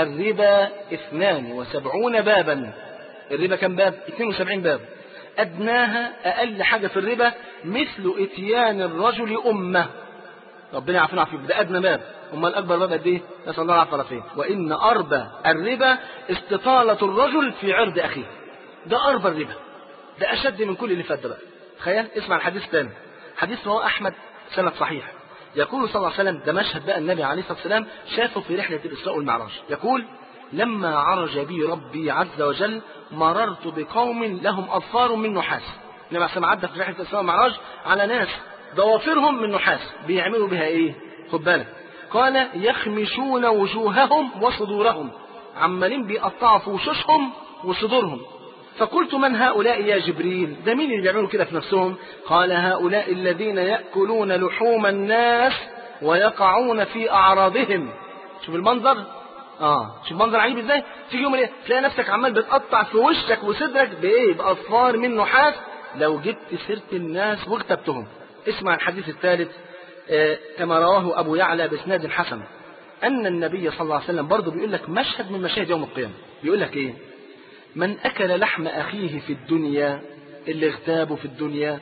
الربا اثنان وسبعون بابا. الربا كم باب؟ اثنين وسبعين باب. أدناها أقل حاجة في الربا مثل إتيان الرجل أمه. ربنا يعافينا ويعافيك، ده أدنى باب. أما الأكبر باب قد إيه؟ نسأل الله العافية والعافية. وإن أربى الربا استطالة الرجل في عرض أخيه. ده أربى الربا، ده أشد من كل اللي فات ده بقى. تخيل. اسمع الحديث الثاني. حديث رواه أحمد سند صحيح. يقول صلى الله عليه وسلم، ده مشهد بقى النبي عليه الصلاة والسلام شافه في رحلة الإسراء والمعراج. يقول لما عرج بي ربي عز وجل مررت بقوم لهم أظفار من نحاس. النبي عليه الصلاة والسلام عدى في رحلة الإسراء والمعراج على ناس ضوافرهم من نحاس. بيعملوا بها إيه؟ خد بالك. قال يخمشون وجوههم وصدورهم، عمالين بيقطعوا في وشوشهم وصدورهم. فقلت من هؤلاء يا جبريل؟ ده مين اللي بيعملوا كده في نفسهم؟ قال هؤلاء الذين يأكلون لحوم الناس ويقعون في أعراضهم. شوف المنظر. اه شوف المنظر عجيب ازاي. تيجي يوم ايه تلاقي نفسك عمال بتقطع في وشك وصدرك بايه؟ بأظفار من نحاس لو جبت سيرة الناس واغتبتهم. اسمع الحديث الثالث آه كما رواه أبو يعلى بإسناد حسن أن النبي صلى الله عليه وسلم برضه بيقول لك مشهد من مشاهد يوم القيامة. بيقول لك ايه؟ من أكل لحم أخيه في الدنيا، اللي اغتابه في الدنيا،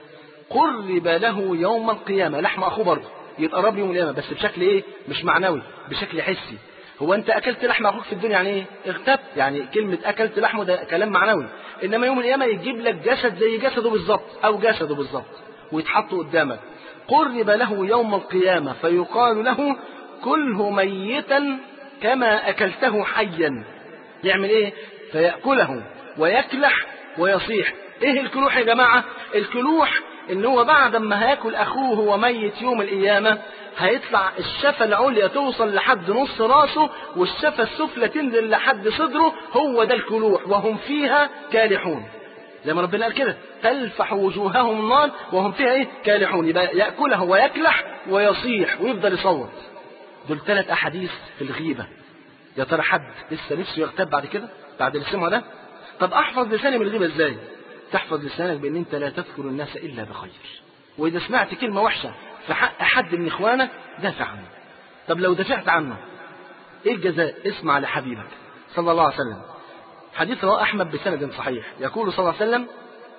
قرب له يوم القيامة. لحم أخوه برضه يتقرب له يوم القيامة، بس بشكل إيه؟ مش معنوي، بشكل حسي. هو أنت أكلت لحم أخوك في الدنيا يعني إيه؟ اغتبت. يعني كلمة أكلت لحمه ده كلام معنوي. إنما يوم القيامة يجيب لك جسد زي جسده بالظبط أو جسده بالظبط ويتحط قدامك. قرب له يوم القيامة فيقال له كله ميتا كما أكلته حيا. يعمل إيه؟ فيأكله ويكلح ويصيح. ايه الكلوح يا جماعة؟ الكلوح ان هو بعد ما هياكل اخوه وهو ميت يوم القيامة هيطلع الشفة العليا توصل لحد نص راسه والشفة السفلى تنزل لحد صدره. هو ده الكلوح وهم فيها كالحون. زي ما ربنا قال كده تلفح وجوههم النار وهم فيها ايه؟ كالحون. يبقى يأكله ويكلح ويصيح ويفضل يصوت. دول ثلاث احاديث في الغيبة. يا ترى حد لسه نفسه يغتاب بعد كده بعد اللي سمعه ده؟ طب احفظ لساني من الغيبة ازاي؟ تحفظ لسانك بان انت لا تذكر الناس الا بخير. واذا سمعت كلمة وحشة في حق حد من اخوانك دافع عنه. طب لو دافعت عنه ايه الجزاء؟ اسمع لحبيبك صلى الله عليه وسلم. حديث رواه احمد بسند صحيح. يقول صلى الله عليه وسلم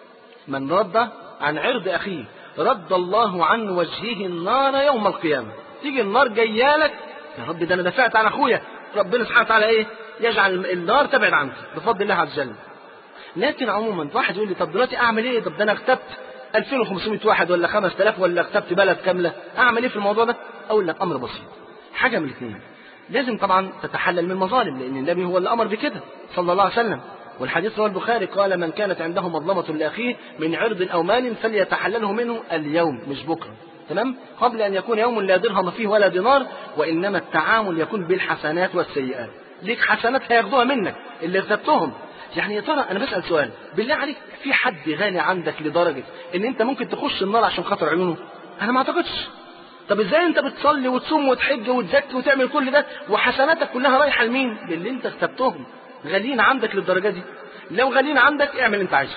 من رد عن عرض اخيه رد الله عن وجهه النار يوم القيامة. تيجي النار جايالك يا رب ده انا دافعت عن اخويا، ربنا سبحانه وتعالى ايه؟ يجعل النار تبعد عنك بفضل الله عز وجل. لكن عموما واحد يقول لي طب دلوقتي اعمل ايه؟ طب ده انا اغتبت ألفين وخمسمائة واحد ولا خمسة آلاف ولا اغتبت بلد كامله، اعمل ايه في الموضوع ده؟ اقول لك امر بسيط. حاجه من الاثنين، لازم طبعا تتحلل من المظالم لان النبي هو اللي امر بكده صلى الله عليه وسلم. والحديث رواه البخاري قال من كانت عنده مظلمه لاخيه من عرض او مال فليتحلله منه اليوم، مش بكره. تمام؟ قبل أن يكون يوم لا درهم فيه ولا دينار، وإنما التعامل يكون بالحسنات والسيئات. ليك حسنات هياخدوها منك اللي ارتبتهم. يعني يا ترى أنا بسأل سؤال، بالله عليك في حد غالي عندك لدرجة إن أنت ممكن تخش النار عشان خاطر عيونه؟ أنا ما أعتقدش. طب إزاي أنت بتصلي وتصوم وتحج وتزكي وتعمل كل ده وحسناتك كلها رايحة لمين؟ للي أنت ارتبتهم. غاليين عندك للدرجة دي؟ لو غاليين عندك اعمل اللي أنت عايزه.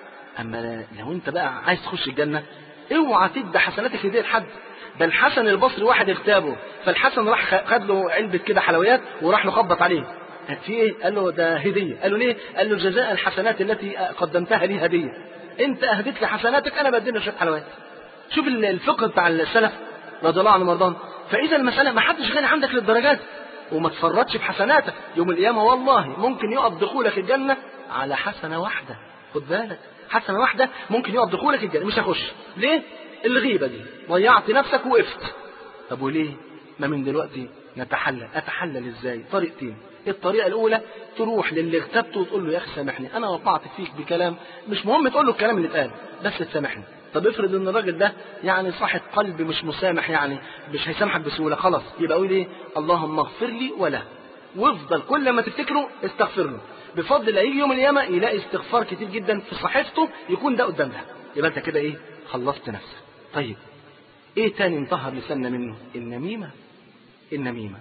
أما لو أنت بقى عايز تخش الجنة اوعى تدي حسناتك هدية لحد. ده الحسن البصري واحد اغتابه، فالحسن راح خد له علبة كده حلويات وراح له خبط عليه. في ايه؟ قال له ده هدية. قال له ليه؟ قال له جزاء الحسنات التي قدمتها لي هدية. انت اهديت لي حسناتك، انا بدي لك شوية حلويات. شوف الفقه بتاع السلف رضي الله عنهم وارضاهم. فاذا المسألة ما حدش غني عندك للدرجات، وما تفرطش في حسناتك. يوم القيامة والله ممكن يقف دخولك الجنة على حسنة واحدة. خد بالك، حسنة واحدة ممكن يقف دخولك الجنة، مش هخش. ليه؟ الغيبة دي ضيعت نفسك وقفت. طب وليه؟ ما من دلوقتي نتحلل. اتحلل ازاي؟ طريقتين. الطريقة الأولى تروح للي اغتبته وتقول له يا أخي سامحني، أنا وقعت فيك بكلام، مش مهم تقول له الكلام اللي اتقال، بس تسامحني. طب افرض إن الراجل ده يعني صاحب قلب مش مسامح، يعني مش هيسامحك بسهولة، خلاص يبقى قول إيه؟ اللهم اغفر لي وله. وافضل كل ما تفتكره استغفر له. بفضل الله يجي يوم القيامة يلاقي استغفار كتير جدا في صحيفته، يكون ده قدام ده. يبقى أنت كده إيه؟ خلصت نفسك. طيب إيه تاني انطهر لساننا منه؟ النميمة. النميمة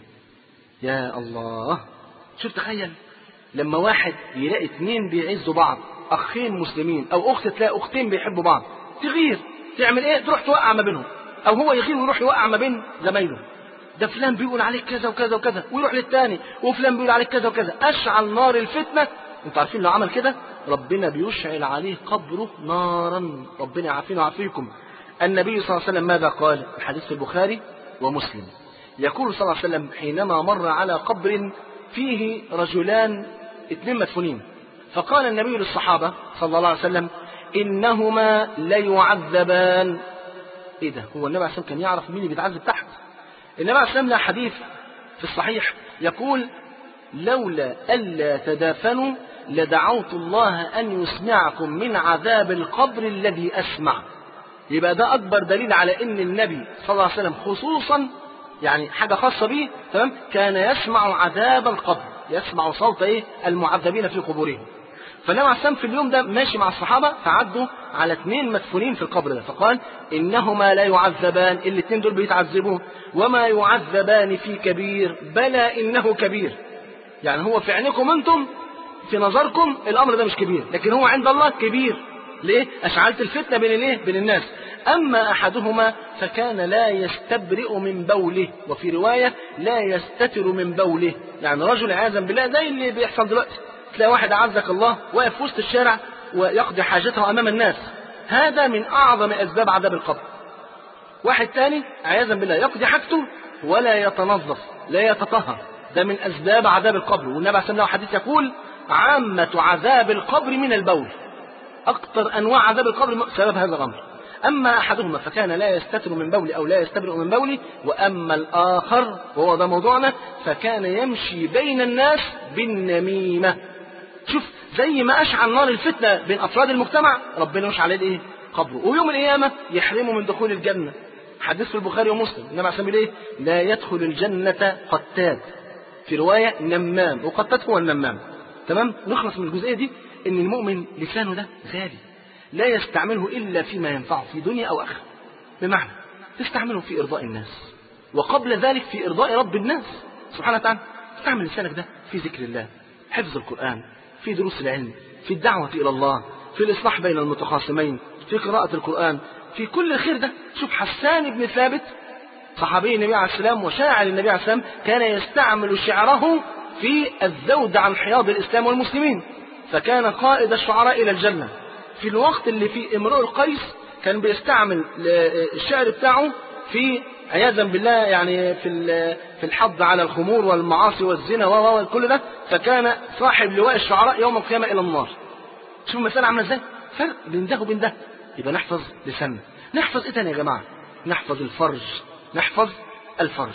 يا الله. شوف تخيل لما واحد يلاقي اتنين بيعزوا بعض، اخين مسلمين او اخت تلاقي اختين بيحبوا بعض، تغير تعمل ايه؟ تروح توقع ما بينهم، او هو يغير ويروح يوقع ما بين زمايله. ده فلان بيقول عليك كذا وكذا وكذا، ويروح للتاني وفلان بيقول عليك كذا وكذا. اشعل نار الفتنة. انتوا عارفين لو عمل كده ربنا بيشعل عليه قبره نارا. ربنا يعافينا ويعافيكم. النبي صلى الله عليه وسلم ماذا قال؟ الحديث في البخاري ومسلم. يقول صلى الله عليه وسلم حينما مر على قبر فيه رجلان اثنين مدفونين، فقال النبي للصحابة صلى الله عليه وسلم إنهما ليعذبان. إيه ده؟ هو النبي عليه الصلاة والسلام كان يعرف مين اللي بيتعذب تحت؟ النبي عليه الصلاة والسلام له حديث في الصحيح يقول لولا ألا تدافنوا لدعوت الله أن يسمعكم من عذاب القبر الذي أسمع. يبقى ده أكبر دليل على أن النبي صلى الله عليه وسلم خصوصا يعني حاجة خاصة به، تمام، كان يسمع عذاب القبر، يسمع صوت ايه؟ المعذبين في قبورهم. فالنبي عليه الصلاة والسلام في اليوم ده ماشي مع الصحابة، فعدوا على اثنين مدفونين في القبر ده، فقال إنهما لا يعذبان، الاثنين دول بيتعذبوا، وما يعذبان في كبير، بلى إنه كبير. يعني هو في عينكم انتم في نظركم الأمر ده مش كبير، لكن هو عند الله كبير. ليه؟ أشعلت الفتنة بين الايه؟ بين الناس. أما أحدهما فكان لا يستبرئ من بوله، وفي رواية لا يستتر من بوله. يعني رجل عياذا بالله زي اللي بيحصل دلوقتي، تلاقي واحد أعزك الله واقف في وسط الشارع ويقضي حاجته أمام الناس، هذا من أعظم أسباب عذاب القبر. واحد تاني عياذا بالله يقضي حاجته ولا يتنظف، لا يتطهر، ده من أسباب عذاب القبر. والنبي عليه الصلاة والسلام حديث يقول عامة عذاب القبر من البول، أكثر أنواع عذاب القبر سبب هذا الأمر. أما أحدهما فكان لا يستتر من بولي أو لا يستبرئ من بولي، وأما الآخر وهو ده موضوعنا فكان يمشي بين الناس بالنميمة. شوف زي ما أشعل نار الفتنة بين أفراد المجتمع، ربنا يشعل عليه إيه؟ قبره، ويوم القيامة يحرمه من دخول الجنة. حديث في البخاري ومسلم النبي عليه الصلاة والسلام إيه؟ لا يدخل الجنة قتاد، في رواية نمام، وقتاد هو النمام. تمام؟ نخلص من الجزئية دي إن المؤمن لسانه ده غالي، لا يستعمله إلا فيما ينفعه في دنيا أو آخرة. بمعنى تستعمله في إرضاء الناس، وقبل ذلك في إرضاء رب الناس سبحانه وتعالى. استعمل لسانك ده في ذكر الله، حفظ القرآن، في دروس العلم، في الدعوة إلى الله، في الإصلاح بين المتخاصمين، في قراءة القرآن، في كل الخير ده. شوف حسان بن ثابت صحابي النبي عليه السلام وشاعر النبي عليه السلام، كان يستعمل شعره في الذود عن حياض الإسلام والمسلمين، فكان قائد الشعراء إلى الجنة. في الوقت اللي فيه امرؤ القيس كان بيستعمل الشعر بتاعه في عياذا بالله يعني في في الحض على الخمور والمعاصي والزنا وكل ده، فكان صاحب لواء الشعراء يوم القيامة إلى النار. شوف المسألة عاملة ازاي؟ فرق بين ده وبين ده. يبقى نحفظ لساننا. نحفظ ايه تاني يا جماعة؟ نحفظ الفرج. نحفظ الفرج.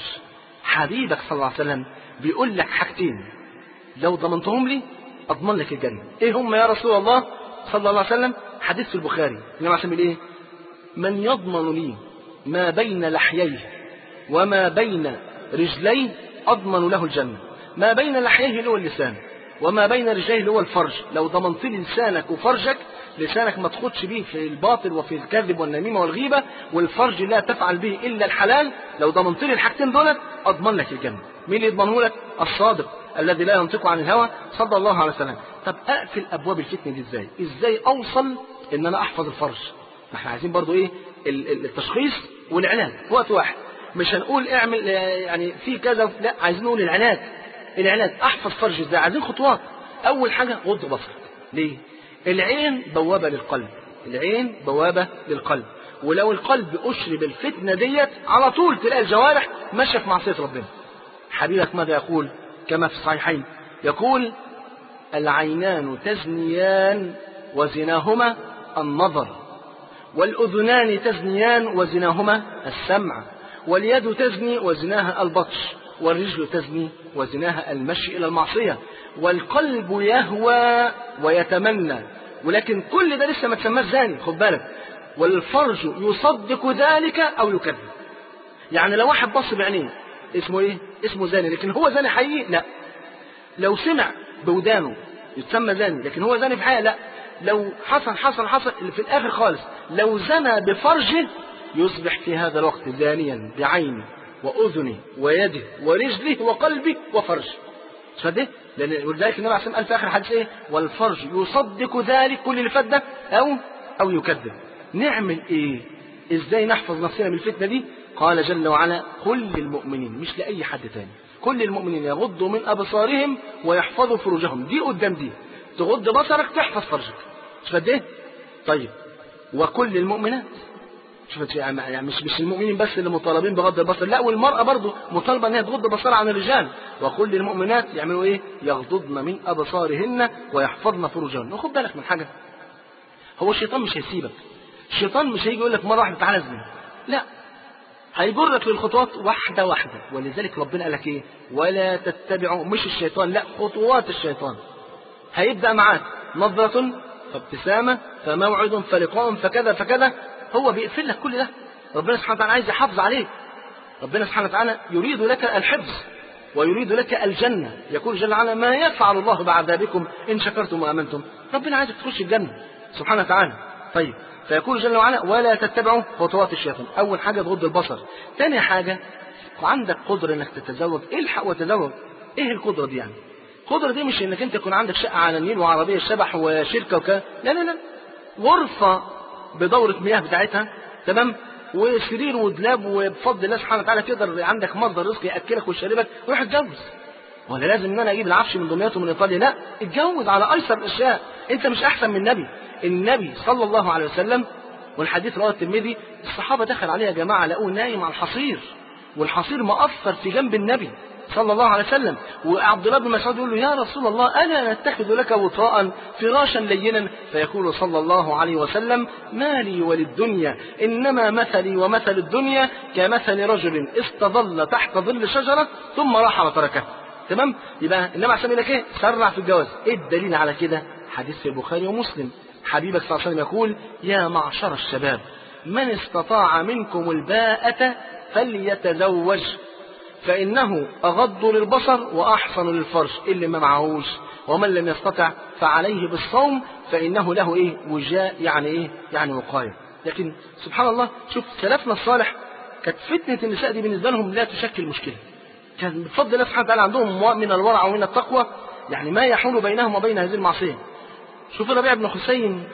حبيبك صلى الله عليه وسلم بيقول لك حاجتين لو ضمنتهم لي أضمن لك الجنة. ايه هم يا رسول الله صلى الله عليه وسلم؟ حديث في البخاري النبي عليه الصلاة والسلام ايه؟ من يضمن لي ما بين لحييه وما بين رجليه أضمن له الجنة. ما بين لحييه اللي هو اللسان، وما بين رجليه اللي هو الفرج. لو ضمنت لي لسانك وفرجك، لسانك ما تخدش به في الباطل وفي الكذب والنميمة والغيبة، والفرج لا تفعل به إلا الحلال، لو ضمنت لي الحاجتين دولت أضمن لك الجنة. مين اللي يضمنه لك؟ الصادق الذي لا ينطق عن الهوى صلى الله عليه وسلم. طب أقفل أبواب الفتنة دي إزاي؟ إزاي أوصل إن أنا أحفظ الفرج؟ ما احنا عايزين برضو إيه التشخيص والعلاج في وقت واحد. مش هنقول اعمل يعني في كذا، لا، عايزين نقول العلاج. العلاج احفظ فرج ازاي؟ عايزين خطوات. اول حاجه غض بصرك. ليه؟ العين بوابه للقلب، العين بوابه للقلب، ولو القلب اشرب الفتنه ديت على طول تلاقي الجوارح ماشيه في معصيه ربنا. حبيبك ماذا يقول كما في الصحيحين؟ يقول: العينان تزنيان وزناهما النظر، والأذنان تزنيان وزناهما السمع، واليد تزني وزناها البطش، والرجل تزني وزناها المشي إلى المعصية، والقلب يهوى ويتمنى، ولكن كل ده لسه ما تسماش زاني، خد بالك. والفرج يصدق ذلك أو يكذب. يعني لو واحد بص بعينيه اسمه إيه؟ اسمه زاني، لكن هو زاني حقيقي؟ لا. لو سمع بودانه يتسمى زاني، لكن هو زاني في حقيقة؟ لا. لو حصل حصل حصل في الآخر خالص لو زنى بفرجه يصبح في هذا الوقت زانيا بعينه وأذنه ويده ورجله وقلبه وفرجه. فده لأن ولذلك النبي عليه الصلاة والسلام قال في آخر الحديث إيه؟ والفرج يصدق ذلك كل اللي فات ده أو أو يكذب. نعمل إيه؟ إزاي نحفظ نفسنا من الفتنة دي؟ قال جل وعلا: كل المؤمنين، مش لأي حد تاني، كل المؤمنين يغضوا من أبصارهم ويحفظوا فروجهم. دي قدام دي، تغض بصرك تحفظ فرجك. فده طيب. وكل المؤمنات، يعني مش مش المؤمنين بس اللي مطالبين بغض البصر، لا، والمرأة برضو مطالبة انها تغض بصرها عن الرجال. وكل المؤمنات يعملوا ايه؟ يغضضن من ابصارهن ويحفظن فروجهن. وخد بالك من حاجة، هو الشيطان مش هيسيبك، الشيطان مش هيجي يقول لك مرة واحدة تعالى ازاي، لا، هيجرك للخطوات واحدة واحدة. ولذلك ربنا قال لك ايه؟ ولا تتبعوا، مش الشيطان، لا، خطوات الشيطان. هيبدأ معاك نظرة فابتسامة فموعد فلقاء فكذا فكذا، هو بيقفل لك كل ده. ربنا سبحانه وتعالى عايز يحافظ عليك، ربنا سبحانه وتعالى يريد لك الحفظ ويريد لك الجنة. يقول جل وعلا: ما يفعل الله بعذابكم إن شكرتم وآمنتم. ربنا عايزك تخش الجنة سبحانه وتعالى. طيب، فيقول جل وعلا: ولا تتبعوا خطوات الشيطان. أول حاجة تغض البصر. ثاني حاجة، وعندك قدرة إنك تتزوج، الحق وتزوج. إيه القدرة دي يعني؟ القدرة دي مش إنك أنت يكون عندك شقة على النيل وعربية شبح وشركة وكذا، لا لا لا، غرفة بدورة مياه بتاعتها، تمام، وسرير ودلاب، وبفضل الله سبحانه وتعالى تقدر عندك مصدر رزق ياكلك ويشربك، روح اتجوز. ولا لازم ان انا اجيب العفش من دمياط ومن ايطاليا؟ لا، اتجوز على ايسر الاشياء. انت مش احسن من النبي. النبي صلى الله عليه وسلم، والحديث رواه الترمذي، الصحابه دخل عليه يا جماعه لقوه نايم على الحصير، والحصير مؤثر في جنب النبي صلى الله عليه وسلم. وعبد الله بن مسعود يقول له: يا رسول الله، ألا نتخذ لك وطاء فراشا لينا؟ فيقول صلى الله عليه وسلم: ما لي وللدنيا، إنما مثلي ومثل الدنيا كمثل رجل استظل تحت ظل شجرة ثم راح وتركها. تمام؟ يبقى النبي عليه الصلاة والسلام يقول لك ايه؟ سرع في الجواز. ايه الدليل على كده؟ حديث في البخاري ومسلم، حبيبك صلى الله عليه وسلم يقول: يا معشر الشباب، من استطاع منكم الباءة فليتزوج، فإنه أغض للبصر وأحسن للفرج. اللي ما معهوش، ومن لم يستطع فعليه بالصوم فإنه له إيه؟ وجاء، يعني إيه؟ يعني وقاية. لكن سبحان الله، شوف سلفنا الصالح كانت فتنة النساء دي بالنسبة لهم لا تشكل مشكلة، كان بفضل الله سبحانه وتعالى عندهم من الورع ومن التقوى يعني ما يحول بينهم وبين هذه المعصية. شوف الربيع بن حسين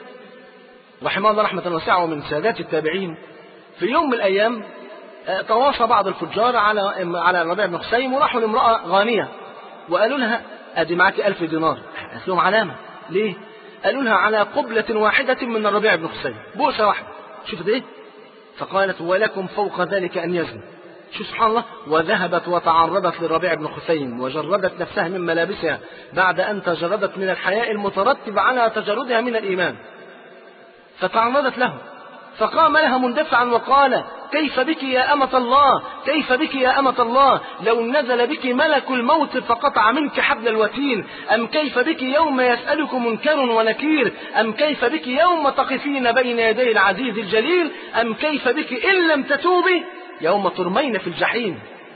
رحمه الله رحمة واسعة ومن سادات التابعين، في يوم من الأيام تواصى بعض الفجار على على الربيع بن حسين، وراحوا لامرأة غانية وقالوا لها: أدي معك ألف دينار. قالت لهم: علامة ليه؟ قالوا لها: على قبلة واحدة من الربيع بن حسين، بوسة واحدة. شوفت إيه؟ فقالت: ولكم فوق ذلك أن يزني. شوف سبحان الله. وذهبت وتعرضت للربيع بن حسين وجردت نفسها من ملابسها بعد أن تجردت من الحياء المترتب على تجردها من الإيمان، فتعرضت له، فقام لها مندفعا وقال: كيف بك يا أمة الله، كيف بك يا أمة الله لو نزل بك ملك الموت فقطع منك حبل الوتين، أم كيف بك يوم يسألك منكر ونكير، أم كيف بك يوم تقفين بين يدي العزيز الجليل، أم كيف بك إن لم تتوبي يوم ترمين في الجحيم.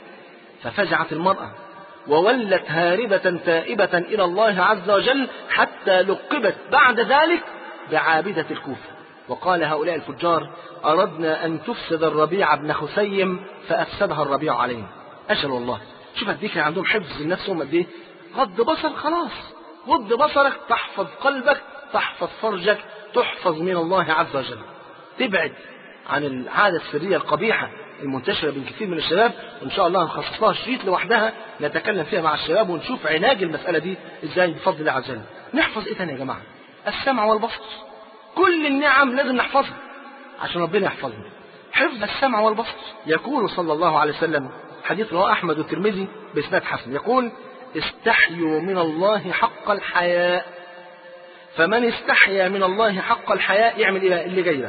ففزعت المرأة وولت هاربة تائبة إلى الله عز وجل حتى لقبت بعد ذلك بعابدة الكوفة. وقال هؤلاء الفجار: أردنا أن تفسد الربيع بن خثيم فأفسدها الربيع عليهم. أجل والله. شوف قد ايه عندهم حفظ لنفسهم، قد ايه غض بصر، خلاص غض بصرك تحفظ قلبك، تحفظ فرجك، تحفظ من الله عز وجل، تبعد عن العادة السرية القبيحة المنتشرة بين كثير من الشباب. وإن شاء الله هنخصص لها شريط لوحدها نتكلم فيها مع الشباب ونشوف علاج المسألة دي ازاي بفضل الله عز وجل. نحفظ ايه تاني يا جماعة؟ السمع والبصر. كل النعم لازم نحفظها عشان ربنا يحفظنا. حفظ السمع والبصر. يقول صلى الله عليه وسلم، حديث رواه أحمد والترمذي بإسناد حسن، يقول: استحيوا من الله حق الحياء، فمن استحيا من الله حق الحياء يعمل ايه اللي جاي ده؟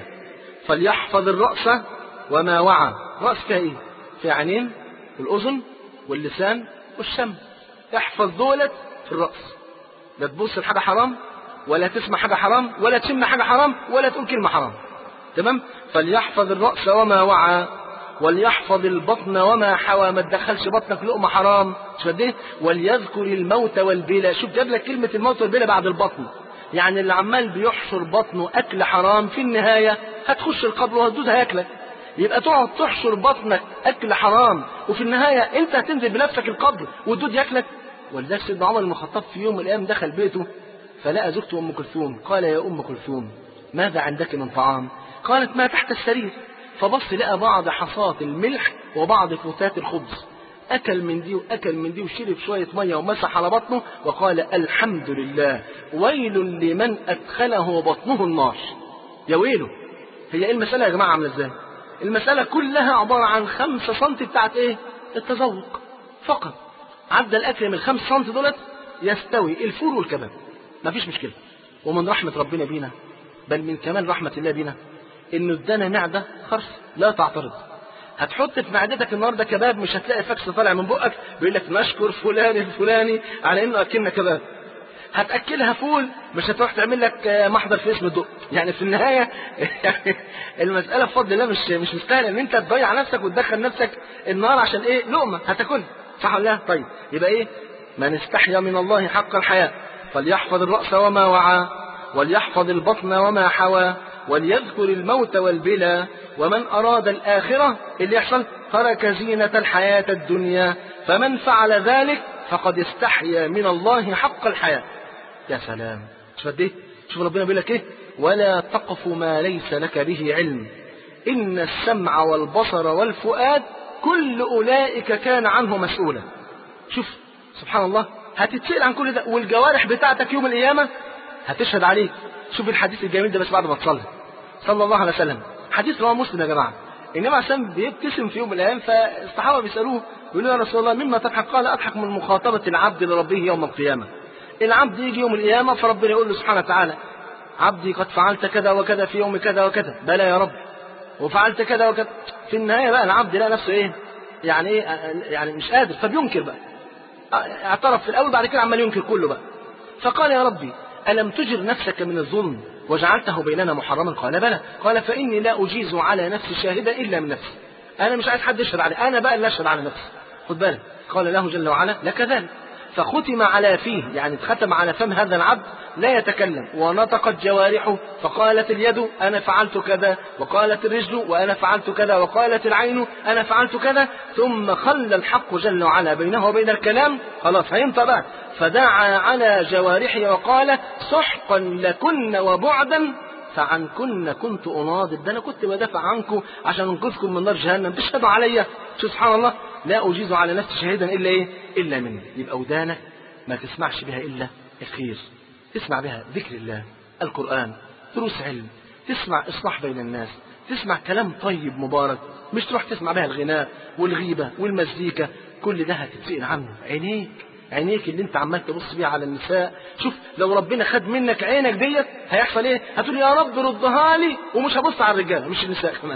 فليحفظ الرأس وما وعى. رأس فيها ايه؟ فيها عينين والأذن واللسان والشم. احفظ دولت في الرأس، لا تبص لحاجة حرام ولا تسمع حاجة حرام ولا تشم حاجة حرام ولا تقول كلمة حرام. تمام؟ فليحفظ الرأس وما وعى، وليحفظ البطن وما حوى، ما تدخلش بطنك لقمة حرام. شو قد ايه؟ وليذكر الموت والبلى. شوف جاب لك كلمة الموت والبلى بعد البطن، يعني اللي عمال بيحشر بطنه أكل حرام في النهاية هتخش القبر وهتدود هياكلك. يبقى تقعد تحشر بطنك أكل حرام وفي النهاية أنت هتنزل بنفسك القبر والدود ياكلك. ولذلك سيدنا عمر بن الخطاب في يوم من الأيام دخل بيته فلقى زوجته أم كلثوم. قال: يا أم كلثوم ماذا عندك من طعام؟ قالت: ما تحت السرير. فبص لقى بعض حصات الملح وبعض فتات الخبز. أكل من دي وأكل من دي وشرب شوية مية ومسح على بطنه وقال: الحمد لله، ويل لمن أدخله بطنه النار. يا ويله. هي إيه المسألة يا جماعة عاملة إزاي؟ المسألة كلها عبارة عن خمسة سنتي بتاعت إيه؟ التذوق فقط. عدى الأكل من خمسة سنتي دولت يستوي الفول والكباب، مفيش مشكلة. ومن رحمة ربنا بينا، بل من كمال رحمة الله بينا، إنه ادانا معدة خرس لا تعترض. هتحط في معدتك النهارده كباب مش هتلاقي فكس طالع من بقك بيقول لك نشكر فلان الفلاني على انه اكلنا كباب. هتاكلها فول مش هتروح تعمل لك محضر في اسم الدق. يعني في النهايه يعني المساله بفضل الله مش مش مستاهله ان انت تضيع نفسك وتدخل نفسك النار عشان ايه؟ لقمه هتاكلها، صح ولا لا؟ طيب يبقى ايه؟ من استحيا من الله حق الحياء فليحفظ الراس وما وعى، وليحفظ البطن وما حوى، وليذكر الموت والبلى، ومن أراد الآخرة اللي يحصل ترك زينة الحياة الدنيا، فمن فعل ذلك فقد استحيا من الله حق الحياة. يا سلام. شوف قد ايه؟ شوف ربنا بيقول لك ايه؟ ولا تقف ما ليس لك به علم إن السمع والبصر والفؤاد كل أولئك كان عنه مسؤولا. شوف سبحان الله، هتتسأل عن كل ده، والجوارح بتاعتك يوم القيامة هتشهد عليك. شوف الحديث الجميل ده بس بعد ما تصلي صلى الله عليه وسلم. حديث رواه مسلم يا جماعه. النبي عليه السلام بيبتسم في يوم من الايام، فالصحابه بيسالوه يقولوا: يا رسول الله مما تضحك؟ قال: اضحك من مخاطبه العبد لربه يوم القيامه. العبد يجي يوم القيامه فربنا يقول له سبحانه وتعالى: عبدي قد فعلت كذا وكذا في يوم كذا وكذا. بلى يا رب. وفعلت كذا وكذا. في النهايه بقى العبد لقى نفسه ايه؟ يعني ايه؟ يعني مش قادر، فبينكر بقى. اعترف في الاول بعد كده عمال ينكر كله بقى. فقال: يا ربي ألم تجر نفسك من الظلم وجعلته بيننا محرما؟ قال: بلى. قال: فإني لا أجيز على نفسي شاهدا إلا من نفسي. أنا مش عايز حد يشهد علي، أنا بقى اللي أشهد على نفسي. خد بالك. قال له جل وعلا: لك ذلك. فختم على فيه، يعني اتختم على فم هذا العبد لا يتكلم، ونطقت جوارحه فقالت اليد أنا فعلت كذا، وقالت الرجل وأنا فعلت كذا، وقالت العين أنا فعلت كذا. ثم خلى الحق جل وعلا بينه وبين الكلام، خلاص هينطق بقى. فدعا على جوارحه وقال: سحقا لكن وبعدا فعنكن كنت أناضل. ده أنا كنت بدافع عنكم عشان أنقذكم من نار جهنم، تشهدوا عليا. سبحان الله، لا أجيز على نفسي شهيدا إلا إيه؟ إلا مني. يبقى ودانك ما تسمعش بها إلا الخير، تسمع بها ذكر الله، القرآن، دروس علم، تسمع إصلاح بين الناس، تسمع كلام طيب مبارك، مش تروح تسمع بها الغناء والغيبة والمزيكا. كل ده هتتسئل عنه. عينيك عينيك اللي انت عمال تبص بيها على النساء، شوف لو ربنا خد منك عينك ديت هيحصل ايه؟ هتقول يا رب ردها لي ومش هبص على الرجاله مش النساء كمان.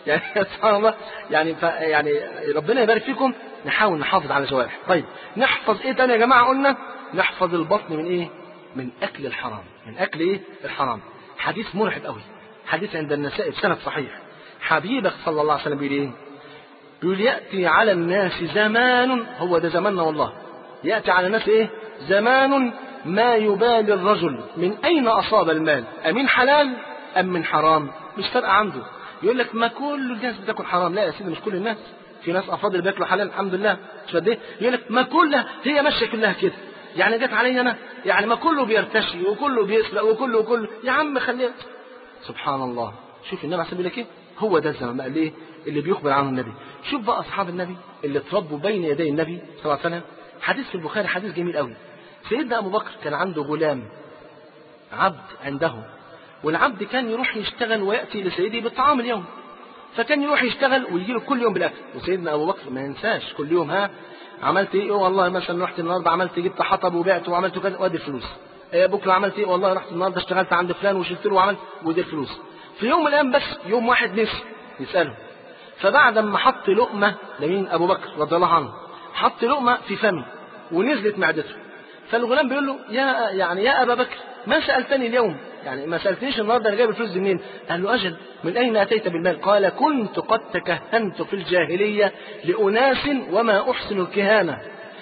يعني سبحان الله. يعني ف يعني ربنا يبارك فيكم. نحاول نحافظ على جوارح. طيب نحفظ ايه تاني يا جماعه؟ قلنا نحفظ البطن من ايه؟ من اكل الحرام. من اكل ايه؟ الحرام. حديث مرعب قوي، حديث عند النسائي بسند صحيح. حبيبك صلى الله عليه وسلم بيقول ايه؟ بيقول ياتي على الناس زمان، هو ده زماننا والله، ياتي على الناس ايه؟ زمان ما يبالي الرجل من اين اصاب المال، امن حلال ام من حرام، مش فارقه عنده. يقول لك ما كل الناس بتاكل حرام. لا يا سيدي، مش كل الناس، في ناس افاضل بياكلوا حلال الحمد لله، مش قد ايه. يقول لك ما كلها هي ماشيه كلها كده، يعني جت عليا انا، يعني ما كله بيرتشي وكله بيسرق وكله وكله، يا عم خلينا. سبحان الله. شوف النبي عليه الصلاه والسلام كده، هو ده الزمان بقى ليه اللي بيخبر عنه النبي. شوف بقى اصحاب النبي اللي اتربوا بين يدي النبي صلى الله عليه وسلم. حديث في البخاري، حديث جميل قوي. سيدنا ابو بكر كان عنده غلام عبد عنده، والعبد كان يروح يشتغل وياتي لسيده بالطعام اليوم، فكان يروح يشتغل ويجي له كل يوم بالاكل. وسيدنا ابو بكر ما ينساش كل يوم، ها عملت ايه؟ والله مثلا رحت النهارده عملت جبت حطب وبعت وعملت كذا وادي الفلوس. إيه بكره عملت ايه؟ والله رحت النهارده اشتغلت عند فلان وشلت له وعملت ودي الفلوس. في يوم من الايام بس يوم واحد نسي يساله، فبعد ما حط لقمه لمين؟ ابو بكر رضي الله عنه، حط لقمه في فمه ونزلت معدته. فالغلام بيقول له يا يعني يا ابا بكر ما سالتني اليوم، يعني ما سالتنيش النهارده انا جايب الفلوس دي منين؟ قال له اجل، من اين اتيت بالمال؟ قال كنت قد تكهنت في الجاهليه لاناس وما احسن الكهانه،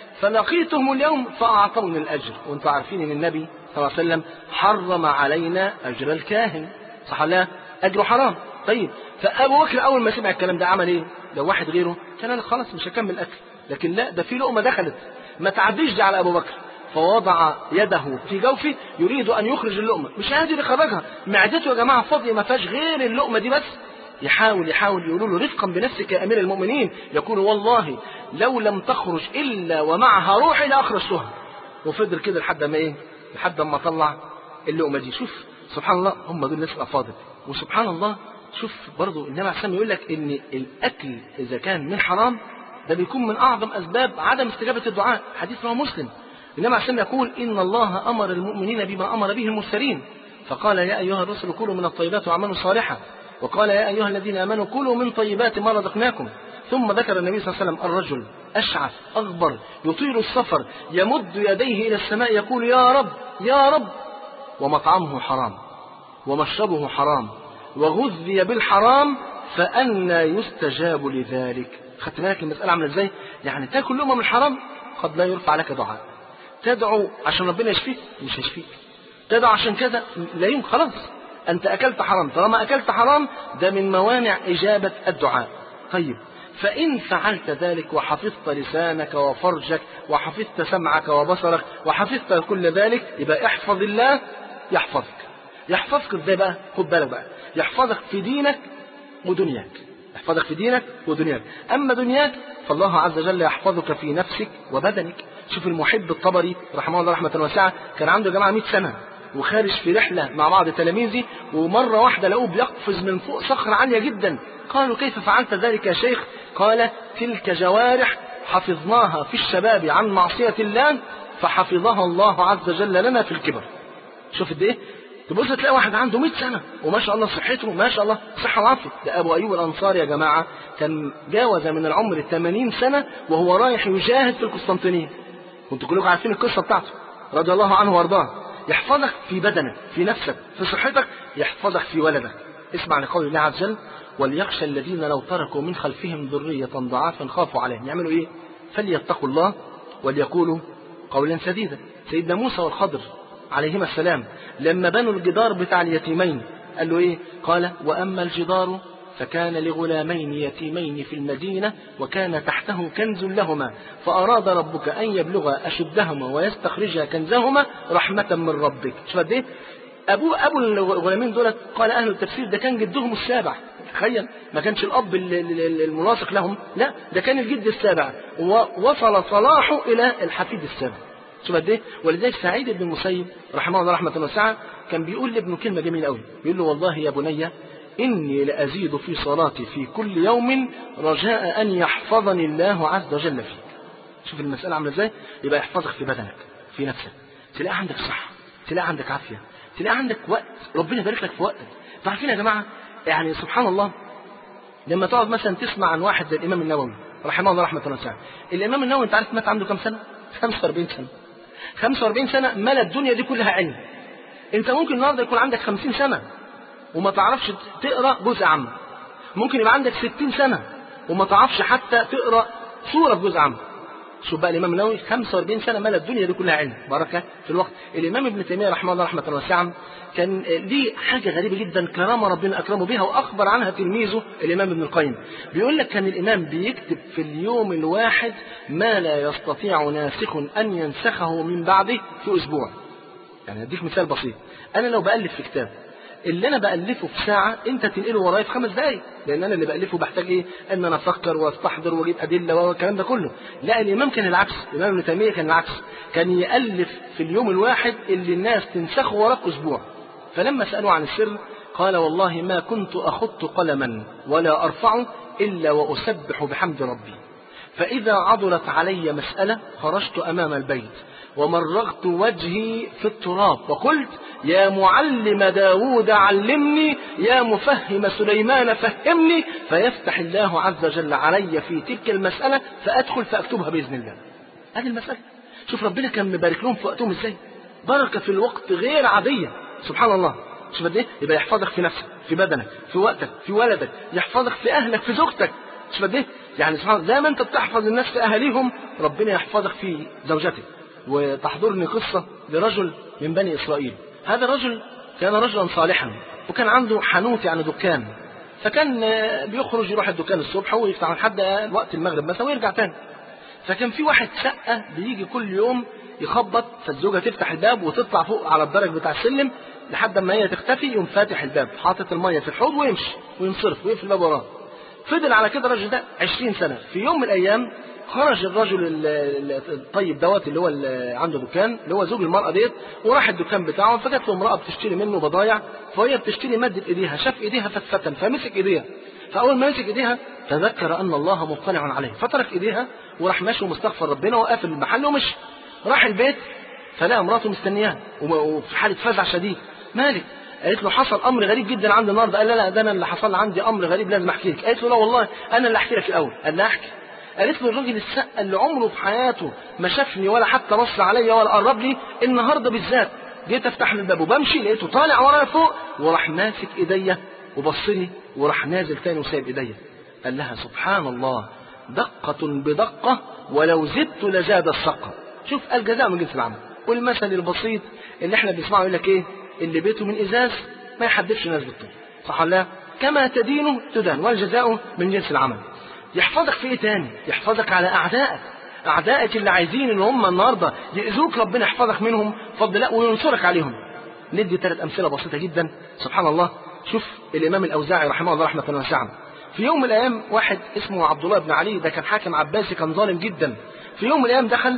فلقيتهم اليوم فاعطوني الاجر. وانتم عارفين ان النبي صلى الله عليه وسلم حرم علينا اجر الكاهن، صح ولا لا؟ اجره حرام. طيب فابو بكر اول ما سمع الكلام ده عمل ايه؟ لو واحد غيره كان قال خلاص مش هكمل اكل، لكن لا، ده في لقمه دخلت ما تعديش دي على ابو بكر، فوضع يده في جوفه يريد ان يخرج اللقمه، مش قادر يخرجها، معدته يا جماعه فاضيه ما فيهاش غير اللقمه دي بس. يحاول يحاول يقولوا له رفقا بنفسك يا امير المؤمنين، يقول والله لو لم تخرج الا ومعها روحي لاخرجتها. وفضل كده لحد ما ايه؟ لحد ما طلع اللقمه دي. شوف سبحان الله، هم دول الناس الافاضل. وسبحان الله شوف برضه النبي عليه الصلاه والسلام يقول لك ان الاكل اذا كان من حرام ده بيكون من اعظم اسباب عدم استجابه الدعاء. حديث رواه مسلم. النبي عليه الصلاه والسلام يقول ان الله امر المؤمنين بما امر به المرسلين، فقال يا ايها الرسل كلوا من الطيبات واعملوا صالحا، وقال يا ايها الذين امنوا كلوا من طيبات ما رزقناكم. ثم ذكر النبي صلى الله عليه وسلم الرجل اشعث اغبر يطيل السفر يمد يديه الى السماء يقول يا رب يا رب، ومطعمه حرام ومشربه حرام وغذي بالحرام، فأنى يستجاب لذلك. خدت بالك المسألة عاملة ازاي؟ يعني تاكل لقمة من الحرام قد لا يرفع لك دعاء، تدعو عشان ربنا يشفيك مش هيشفيك، تدعو عشان كذا لا يمكن، خلاص انت اكلت حرام. طالما اكلت حرام ده من موانع اجابة الدعاء. طيب فإن فعلت ذلك وحفظت لسانك وفرجك وحفظت سمعك وبصرك وحفظت كل ذلك، يبقى احفظ الله يحفظك. يحفظك ازاي بقى؟ خد بالك بقى، يحفظك في دينك ودنياك، يحفظك في دينك ودنياك. اما دنياك فالله عز وجل يحفظك في نفسك وبدنك. شوف المحب الطبري رحمه الله رحمه واسعه، كان عنده يا جماعه مئة سنه وخارج في رحله مع بعض تلاميذه، ومره واحده لقوه بيقفز من فوق صخره عاليه جدا. قالوا كيف فعلت ذلك يا شيخ؟ قال تلك جوارح حفظناها في الشباب عن معصيه الله فحفظها الله عز وجل لنا في الكبر. شوف قد ايه؟ تبص تلاقي واحد عنده مئة سنة وما شاء الله صحته ما شاء الله صحة وعافية. ده أبو أيوب الأنصاري يا جماعة كان جاوز من العمر ثمانين سنة وهو رايح يجاهد في القسطنطينية. كنتوا كلكم عارفين القصة بتاعته رضي الله عنه وارضاه. يحفظك في بدنك، في نفسك، في صحتك، يحفظك في ولدك. اسمع لقول الله عز وجل وليخشى الذين لو تركوا من خلفهم ذرية ضعافا خافوا عليهم. يعملوا ايه؟ فليتقوا الله وليقولوا قولا سديدا. سيدنا موسى والخضر عليهما السلام لما بنوا الجدار بتاع اليتيمين قال له ايه؟ قال واما الجدار فكان لغلامين يتيمين في المدينة وكان تحته كنز لهما فأراد ربك أن يبلغا أشدهما ويستخرجا كنزهما رحمة من ربك. شوف قد ايه؟ أبو أبو الغلامين دولت قال أهل التفسير ده كان جدهم السابع. تخيل، ما كانش الأب الملاصق لهم، لا ده كان الجد السابع ووصل صلاحه إلى الحفيد السابع. شوف قد ايه؟ ولذلك سعيد بن المسيب رحمه الله رحمه واسعه كان بيقول لابنه كلمه جميله قوي، بيقول له والله يا بني اني لازيد في صلاتي في كل يوم رجاء ان يحفظني الله عز وجل فيك. شوف المساله عامله ازاي؟ يبقى يحفظك في بدنك، في نفسك، تلاقي عندك صحه، تلاقي عندك عافيه، تلاقي عندك وقت، ربنا يبارك لك في وقتك. عارفين يا جماعه يعني سبحان الله لما تقعد مثلا تسمع عن واحد زي الإمام النووي رحمه الله رحمة الله واسعة. الإمام النووي أنت عارف مات عنده كم سنة؟ خمسة وأربعين سنة. خمسة وأربعين سنة ملا الدنيا دي كلها علم. أنت ممكن النهارده يكون عندك خمسين سنة وما تعرفش تقرأ جزء عام. ممكن يبقى عندك ستين سنة وما تعرفش حتى تقرأ سورة في جزء عام. شوف بقى الإمام النووي خمسة وأربعين سنة ملا الدنيا دي كلها علم بركة في الوقت. الإمام ابن تيمية رحمه الله رحمة الله واسعة كان ليه حاجة غريبة جدا كرامة ربنا أكرمه بها وأخبر عنها تلميذه الإمام ابن القيم. بيقول لك كان الإمام بيكتب في اليوم الواحد ما لا يستطيع ناسخ أن ينسخه من بعده في أسبوع. يعني أديك مثال بسيط، أنا لو بألف في كتاب اللي أنا بألفه في ساعة أنت تنقله ورايا في خمس دقايق، لأن أنا اللي بألفه بحتاج إيه؟ أن أنا أفكر وأستحضر وأجيب أدلة والكلام ده كله. لا، الإمام كان العكس، الإمام ابن تيمية كان العكس، كان يألف في اليوم الواحد اللي الناس تنسخه وراه في أسبوع. فلما سألوا عن السر قال والله ما كنت أخط قلما ولا أرفعه إلا وأسبح بحمد ربي، فإذا عضلت علي مسألة خرجت أمام البيت ومرغت وجهي في التراب وقلت يا معلم داود علمني، يا مفهم سليمان فهمني، فيفتح الله عز وجل علي في تلك المسألة فأدخل فأكتبها بإذن الله. هذه المسألة. شوف ربنا كان مبارك لهم في وقتهم إزاي، بركة في الوقت غير عادية سبحان الله. شوف قد ايه يبقى يحفظك في نفسك، في بدنك، في وقتك، في ولدك، يحفظك في أهلك، في زوجتك. شوف قد ايه يعني سبحان الله، زي ما أنت بتحفظ الناس في أهاليهم ربنا يحفظك في زوجتك. وتحضرني قصة لرجل من بني إسرائيل. هذا الرجل كان رجلا صالحا وكان عنده حانوت يعني دكان، فكان بيخرج يروح الدكان الصبح ويفتح لحد وقت المغرب مثلا ويرجع تاني. فكان في واحد سقة بيجي كل يوم يخبط، فالزوجة تفتح الباب وتطلع فوق على الدرج بتاع السلم لحد ما هي تختفي، يقوم فاتح الباب حاطط المية في الحوض ويمشي وينصرف ويقفل الباب وراه. فضل على كده الرجل ده عشرين سنة. في يوم من الأيام خرج الرجل الطيب دوت اللي هو اللي عنده دكان اللي هو زوج المرأة ديت، وراح الدكان بتاعه، فجت له امرأة بتشتري منه بضايع، فهي بتشتري مادة ايديها، شاف ايديها فتفتن فمسك ايديها، فأول ما مسك ايديها تذكر أن الله مطلع عليه فترك ايديها وراح ماشي ومستغفر ربنا وقافل المحل ومشي. راح البيت فلقى امراته مستنياه وفي حالة فزع شديد. مالك؟ قالت له حصل امر غريب جدا عندي النهارده. قال لا لا ده انا اللي حصل عندي امر غريب لازم احكي لك. قالت له لا والله انا اللي احكي لك الاول. قال لها احكي. قالت له الراجل السقة اللي عمره في حياته ما شافني ولا حتى بص عليا ولا قرب لي، النهارده بالذات جيت افتح له الباب وبمشي لقيته طالع ورايا فوق وراح ماسك ايديا وبص لي وراح نازل تاني وسايب ايديا. قال لها سبحان الله دقة بدقة ولو زدت لزاد السقة. شوف الجزاء من جنس العمل. والمثل البسيط اللي احنا بنسمعه يقول لك ايه؟ اللي بيته من ازاز ما يحدفش ناس بالطول. صح ولا لا؟ كما تدين تدان والجزاء من جنس العمل. يحفظك في ايه تاني؟ يحفظك على اعدائك، اعدائك اللي عايزين ان هم النهارده يأذوك ربنا يحفظك منهم فضل الله وينصرك عليهم. ندي ثلاث امثله بسيطه جدا سبحان الله. شوف الامام الاوزاعي رحمه الله رحمه واسعه، في يوم من الايام واحد اسمه عبد الله بن علي، ده كان حاكم عباسي كان ظالم جدا. في يوم من الايام دخل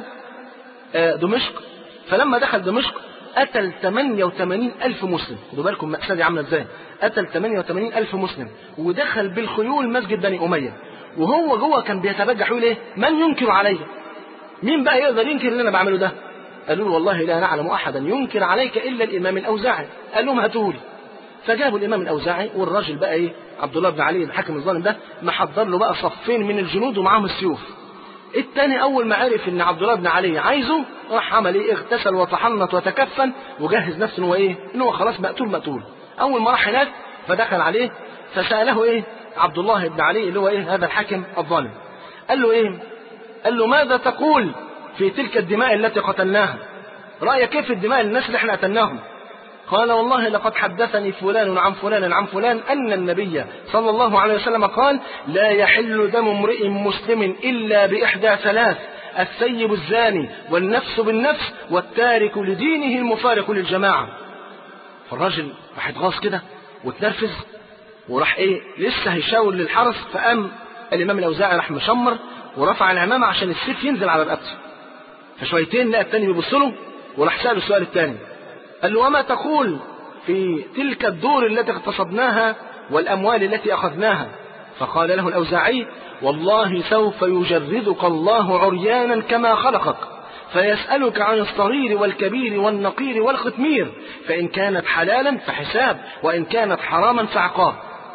دمشق، فلما دخل دمشق قتل ثمانية وثمانين ألف مسلم. خدوا بالكم المأساة دي عامله ازاي. قتل ثمانية وثمانين ألف مسلم ودخل بالخيول مسجد بني أمية، وهو جوه كان بيتبجح يقول ايه؟ من ينكر علي؟ مين بقى يقدر ينكر اللي انا بعمله ده؟ قالوا له والله لا نعلم احدا ينكر عليك الا الامام الاوزاعي. قال لهم هاتوا لي. فجابوا الامام الاوزاعي، والراجل بقى ايه؟ عبد الله بن علي الحاكم الظالم ده محضر له بقى صفين من الجنود ومعاهم السيوف. الثاني اول ما عرف ان عبد الله بن علي عايزه راح عمل ايه؟ اغتسل وتحنط وتكفن وجهز نفسه ان هو ايه؟ ان هو خلاص مقتول مقتول. اول ما راح هناك فدخل عليه فساله ايه؟ عبد الله بن علي اللي هو ايه؟ هذا الحاكم الظالم. قال له ايه؟ قال له ماذا تقول في تلك الدماء التي قتلناها؟ رايك كيف الدماء الناس اللي احنا قتلناهم؟ قال والله لقد حدثني فلان عن فلان عن فلان أن النبي صلى الله عليه وسلم قال لا يحل دم امرئ مسلم إلا بإحدى ثلاث: الثيب الزاني والنفس بالنفس والتارك لدينه المفارق للجماعة. فالراجل راح يتغاظ كده وتنرفز وراح ايه لسه هيشاور للحرس، فقام الإمام الأوزاعي راح مشمر ورفع العمامة عشان السيف ينزل على رقبته. فشويتين لقى التاني بيبص له وراح سأله السؤال الثاني، قال له وما تقول في تلك الدور التي اغتصبناها والأموال التي أخذناها؟ فقال له الأوزاعي والله سوف يجردك الله عريانا كما خلقك فيسألك عن الصغير والكبير والنقير والختمير، فإن كانت حلالا فحساب وإن كانت حراما فعقاب.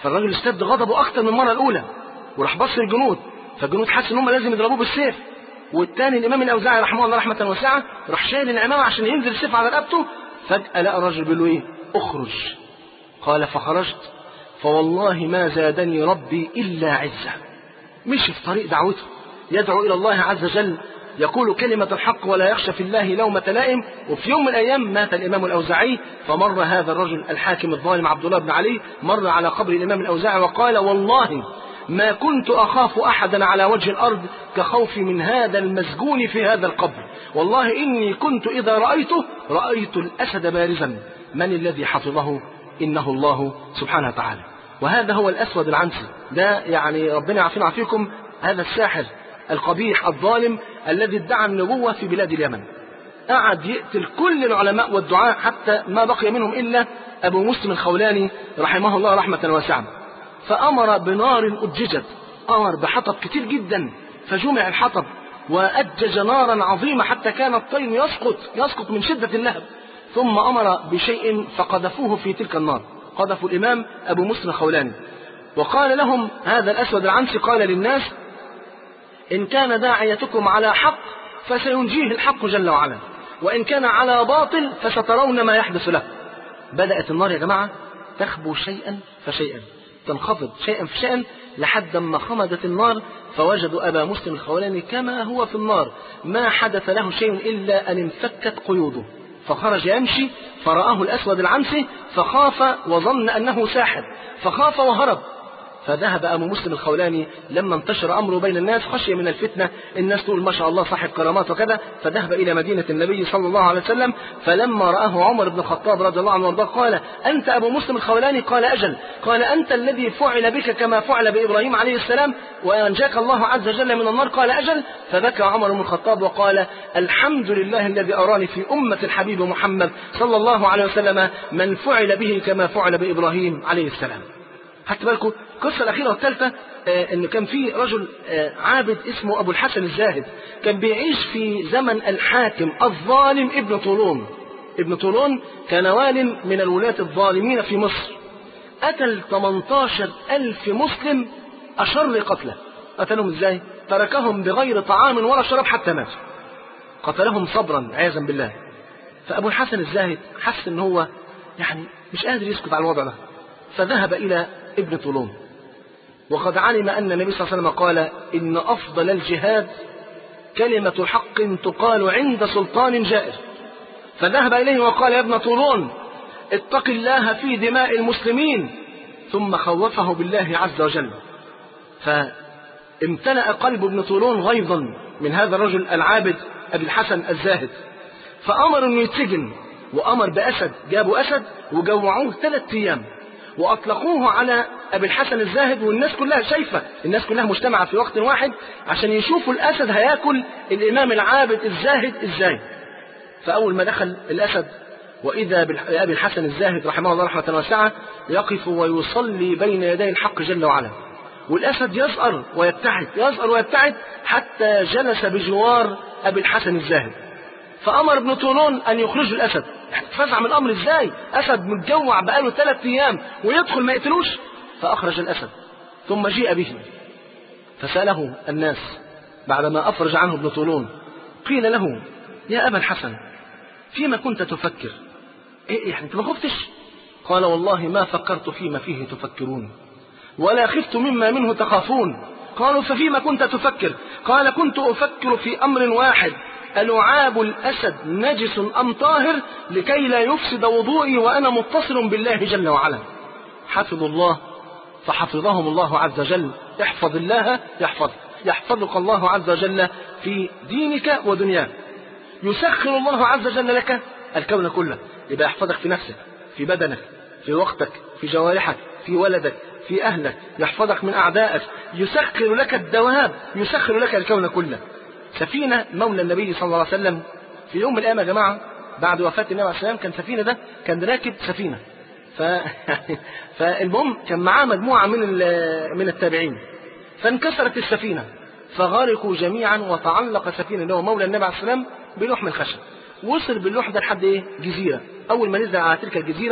فالراجل اشتد غضبه اكتر من المره الاولى، وراح بص الجنود، فالجنود حس ان هم لازم يضربوه بالسيف. والتاني الامام الاوزاعي رحمه الله رحمه واسعه راح شايل العمامه عشان ينزل السيف على رقبته. فجاه لقى الراجل بيقول له ايه؟ اخرج. قال فخرجت فوالله ما زادني ربي الا عزه. مشي في طريق دعوته يدعو الى الله عز وجل، يقول كلمة الحق ولا يخشى في الله لومة لائم. وفي يوم من الأيام مات الإمام الأوزاعي، فمر هذا الرجل الحاكم الظالم عبد الله بن علي مر على قبر الإمام الأوزاعي وقال والله ما كنت أخاف أحدا على وجه الأرض كخوفي من هذا المسجون في هذا القبر، والله إني كنت إذا رأيته رأيت الأسد بارزا، من الذي حفظه؟ إنه الله سبحانه وتعالى. وهذا هو الأسود العنسي، ده يعني ربنا يعافينا ويعافيكم، هذا الساحر القبيح الظالم الذي ادعى النبوة في بلاد اليمن. قعد يقتل كل العلماء والدعاء حتى ما بقي منهم إلا أبو مسلم الخولاني رحمه الله رحمة واسعة. فأمر بنار أججت، أمر بحطب كتير جدا، فجمع الحطب وأجج نارا عظيمة حتى كان الطين يسقط يسقط من شدة اللهب. ثم أمر بشيء فقذفوه في تلك النار، قذفوا الإمام أبو مسلم الخولاني، وقال لهم هذا الأسود العنسي قال للناس إن كان داعيتكم على حق فسينجيه الحق جل وعلا، وإن كان على باطل فسترون ما يحدث له. بدأت النار يا جماعة تخبو شيئا فشيئا، تنخفض شيئا فشيئا لحد ما خمدت النار، فوجدوا أبا مسلم الخولاني كما هو في النار، ما حدث له شيء إلا أن انفكت قيوده، فخرج يمشي فرآه الأسود العنسي فخاف وظن أنه ساحر، فخاف وهرب. فذهب أبو مسلم الخولاني لما انتشر أمره بين الناس خشية من الفتنة، الناس تقول ما شاء الله صاحب كرامات وكذا، فذهب إلى مدينة النبي صلى الله عليه وسلم. فلما رآه عمر بن الخطاب رضي الله عنه وارضاه قال أنت أبو مسلم الخولاني؟ قال أجل. قال أنت الذي فعل بك كما فعل بإبراهيم عليه السلام وأنجاك الله عز وجل من النار؟ قال أجل. فبكى عمر بن الخطاب وقال الحمد لله الذي أراني في أمة الحبيب محمد صلى الله عليه وسلم من فعل به كما فعل بإبراهيم عليه السلام. حتى بالكم القصة الأخيرة والثالثة آه إن كان في رجل آه عابد اسمه أبو الحسن الزاهد، كان بيعيش في زمن الحاكم الظالم ابن طولون. ابن طولون كان وال من الولاة الظالمين في مصر، قتل ثمانية عشر ألف مسلم أشر قتله. قتلهم إزاي؟ تركهم بغير طعام ولا شراب حتى ماتوا، قتلهم صبرا عياذا بالله. فأبو الحسن الزاهد حس إن هو يعني مش قادر يسكت على الوضع ده، فذهب إلى ابن طولون، وقد علم أن النبي صلى الله عليه وسلم قال إن أفضل الجهاد كلمة حق تقال عند سلطان جائر. فذهب إليه وقال يا ابن طولون اتق الله في دماء المسلمين، ثم خوفه بالله عز وجل. فامتلأ قلب ابن طولون غيظا من هذا الرجل العابد أبي الحسن الزاهد، فأمر أنه يتسجن، وأمر بأسد، جابوا أسد وجوعوه ثلاثة أيام وأطلقوه على أبي الحسن الزاهد، والناس كلها شايفة، الناس كلها مجتمعة في وقت واحد عشان يشوفوا الأسد هياكل الإمام العابد الزاهد إزاي. فأول ما دخل الأسد وإذا بأبي الحسن الزاهد رحمه الله رحمة واسعة يقف ويصلي بين يدي الحق جل وعلا، والأسد يزأر ويبتعد يزأر ويبتعد حتى جلس بجوار أبي الحسن الزاهد. فأمر ابن طولون أن يخرجوا الأسد. فزع من الأمر إزاي؟ أسد متجوع بقاله ثلاث أيام ويدخل ما يقتلوش؟ فأخرج الأسد، ثم جيء به فسأله الناس بعدما أفرج عنه ابن طولون، قيل له يا أبا الحسن فيما كنت تفكر؟ إيه يعني أنت ما خفتش؟ قال والله ما فكرت فيما فيه تفكرون، ولا خفت مما منه تخافون. قالوا ففيما كنت تفكر؟ قال كنت أفكر في أمر واحد، ألعاب الأسد نجس أم طاهر لكي لا يفسد وضوئي وأنا متصل بالله جل وعلا. حفظوا الله فحفظهم الله عز وجل. احفظ الله يحفظك، يحفظك الله عز وجل في دينك ودنياك. يسخر الله عز وجل لك الكون كله، يبقى يحفظك في نفسك، في بدنك، في وقتك، في جوارحك، في ولدك، في أهلك، يحفظك من أعدائك، يسخر لك الدواب، يسخر لك الكون كله. سفينة مولى النبي صلى الله عليه وسلم في يوم من الأيام يا جماعة بعد وفاة النبي عليه السلام، كان سفينة ده كان راكب سفينة، ف... فالمهم كان معاه مجموعة من من التابعين، فانكسرت السفينة فغرقوا جميعا، وتعلق سفينة اللي هو مولى النبي عليه السلام بلوح من خشب. وصل باللوح ده لحد ايه؟ جزيرة. أول ما نزل على تلك الجزيرة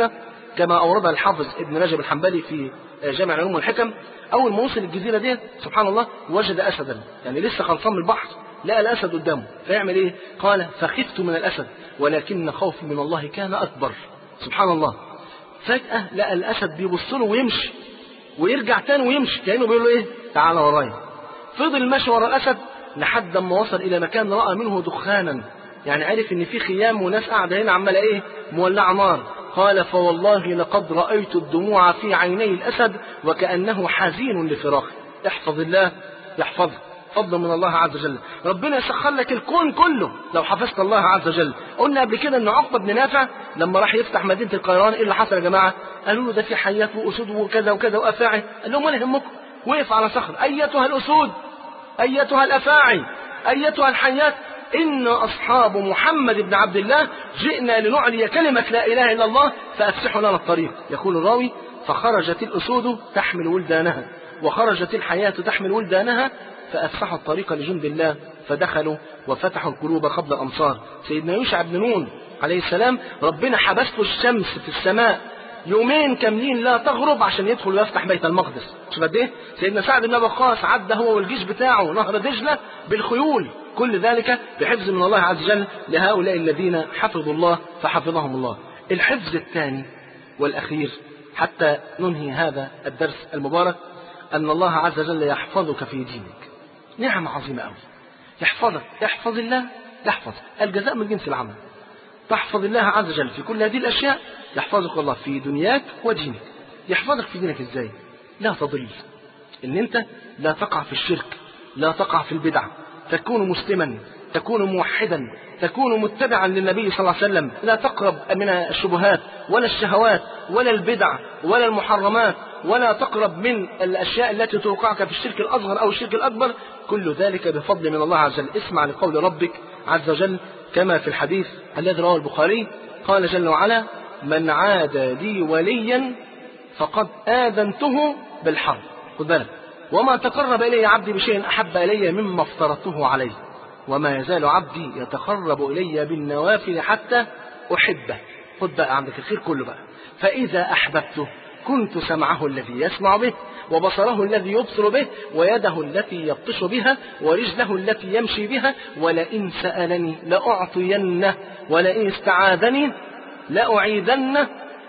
كما أوردها الحافظ ابن رجب الحنبلي في جامع العلوم والحكم. أول ما وصل الجزيرة دي سبحان الله وجد أسدا، يعني لسه خلصان من البحر لقى الأسد قدامه، فيعمل إيه؟ قال فخفت من الأسد ولكن خوفي من الله كان أكبر. سبحان الله. فجأة لقى الأسد بيبص له ويمشي ويرجع تاني ويمشي، كأنه بيقول له إيه؟ تعالى ورايا. فضل ماشي ورا الأسد لحد ما وصل إلى مكان رأى منه دخانا، يعني عرف إن في خيام وناس قاعدة هنا عمالة إيه؟ مولعة نار. قال فوالله لقد رأيت الدموع في عيني الأسد وكأنه حزين لفراقه. احفظ الله يحفظك، فضل من الله عز وجل. ربنا يسخر لك الكون كله لو حفظت الله عز وجل. قلنا قبل كده ان عقبة بن نافع لما راح يفتح مدينة القيروان ايه اللي حصل يا جماعة؟ قالوا له ده في حيات واسود وكذا وكذا وافاعي. قال لهم ولا يهمكم، وقف على صخر. ايتها الاسود، ايتها الافاعي، ايتها الحيات، إن أصحاب محمد بن عبد الله جئنا لنعلي كلمة لا إله إلا الله فأفسحوا لنا الطريق. يقول الراوي فخرجت الأسود تحمل ولدانها وخرجت الحياة تحمل ولدانها فأفسحوا الطريق لجند الله فدخلوا وفتحوا القلوب قبل الأمصار. سيدنا يوشع بن نون عليه السلام ربنا حبسته الشمس في السماء يومين كاملين لا تغرب عشان يدخل ويفتح بيت المقدس. شوف قد ايه؟ سيدنا سعد بن ابي وقاص عدى هو والجيش بتاعه نهر دجله بالخيول، كل ذلك بحفظ من الله عز وجل لهؤلاء الذين حفظوا الله فحفظهم الله. الحفظ الثاني والأخير حتى ننهي هذا الدرس المبارك أن الله عز وجل يحفظك في دينك. نعمة عظيمة أوي. يحفظك، يحفظ الله يحفظك، الجزاء من جنس العمل. تحفظ الله عز وجل في كل هذه الأشياء يحفظك الله في دنياك ودينك. يحفظك في دينك إزاي؟ لا تضل، إن أنت لا تقع في الشرك، لا تقع في البدع، تكون مسلما، تكون موحدا، تكون متبعا للنبي صلى الله عليه وسلم، لا تقرب من الشبهات ولا الشهوات ولا البدع ولا المحرمات، ولا تقرب من الأشياء التي توقعك في الشرك الأصغر أو الشرك الأكبر. كل ذلك بفضل من الله عز وجل. اسمع لقول ربك عز وجل كما في الحديث الذي رواه البخاري قال جل وعلا من عاد لي وليا فقد آذنته بالحرب. خذ بالك، وما تقرب إلي عبدي بشيء أحب إلي مما افترضته عليه وما يزال عبدي يتقرب إلي بالنوافل حتى أحبه. خذ بقى عندك الخير كله بقى. فإذا أحببته كنت سمعه الذي يسمع به وبصره الذي يبصر به ويده التي يبطش بها ورجله التي يمشي بها ولئن سألني لأعطينه ولئن استعاذني لأعيذنه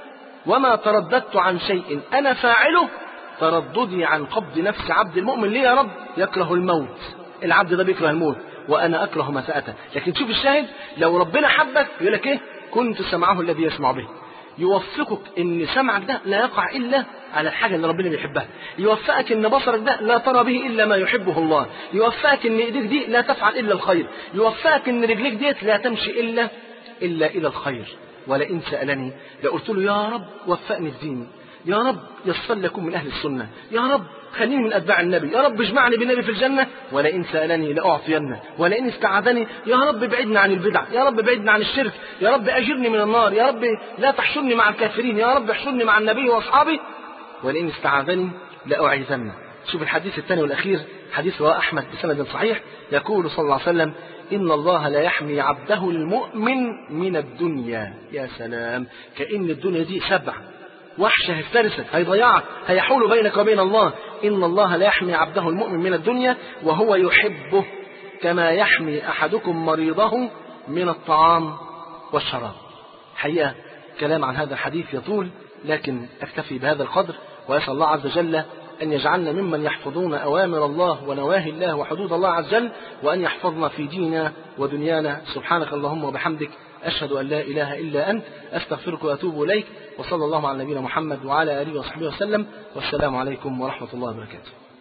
وما ترددت عن شيء أنا فاعله ترددي عن قبض نفس عبد المؤمن. ليه يا رب؟ يكره الموت، العبد ده بيكره الموت وأنا أكره مساءته. لكن شوف الشاهد، لو ربنا حبك يقول لك إيه؟ كنت سمعه الذي يسمع به. يوفقك إن سمعك ده لا يقع إلا على الحاجة اللي ربنا بيحبها. يوفقك إن بصرك ده لا ترى به إلا ما يحبه الله. يوفقك إن إيديك دي لا تفعل إلا الخير. يوفقك إن رجليك ديت لا تمشي إلا إلا إلى الخير. ولئن سألني لقلت له يا رب وفقني في ديني، يا رب يصل لكم من أهل السنة، يا رب خليني من أتباع النبي، يا رب اجمعني بالنبي في الجنة. ولئن سألني لأعطينه ولئن استعاذني يا رب بعدنا عن البدع، يا رب بعدنا عن الشرك، يا رب أجرني من النار، يا رب لا تحشرني مع الكافرين، يا رب احشرني مع النبي وأصحابه. ولئن استعاذني لأعيذنه. شوف الحديث الثاني والأخير حديث رواه أحمد بسند صحيح يقول صلى الله عليه وسلم إن الله لا يحمي عبده المؤمن من الدنيا. يا سلام، كأن الدنيا دي سبع وحش هيفترسك هيضيعك هيحول بينك وبين الله. إن الله لا يحمي عبده المؤمن من الدنيا وهو يحبه كما يحمي أحدكم مريضه من الطعام والشراب. حقيقة كلام عن هذا الحديث يطول، لكن أكتفي بهذا القدر، وأسأل الله عز وجل أن يجعلنا ممن يحفظون أوامر الله ونواهي الله وحدود الله عز وجل، وأن يحفظنا في ديننا ودنيانا. سبحانك اللهم وبحمدك أشهد أن لا إله إلا أنت أستغفرك وأتوب إليك. وصلى الله على نبينا محمد وعلى آله وصحبه وسلم، والسلام عليكم ورحمة الله وبركاته.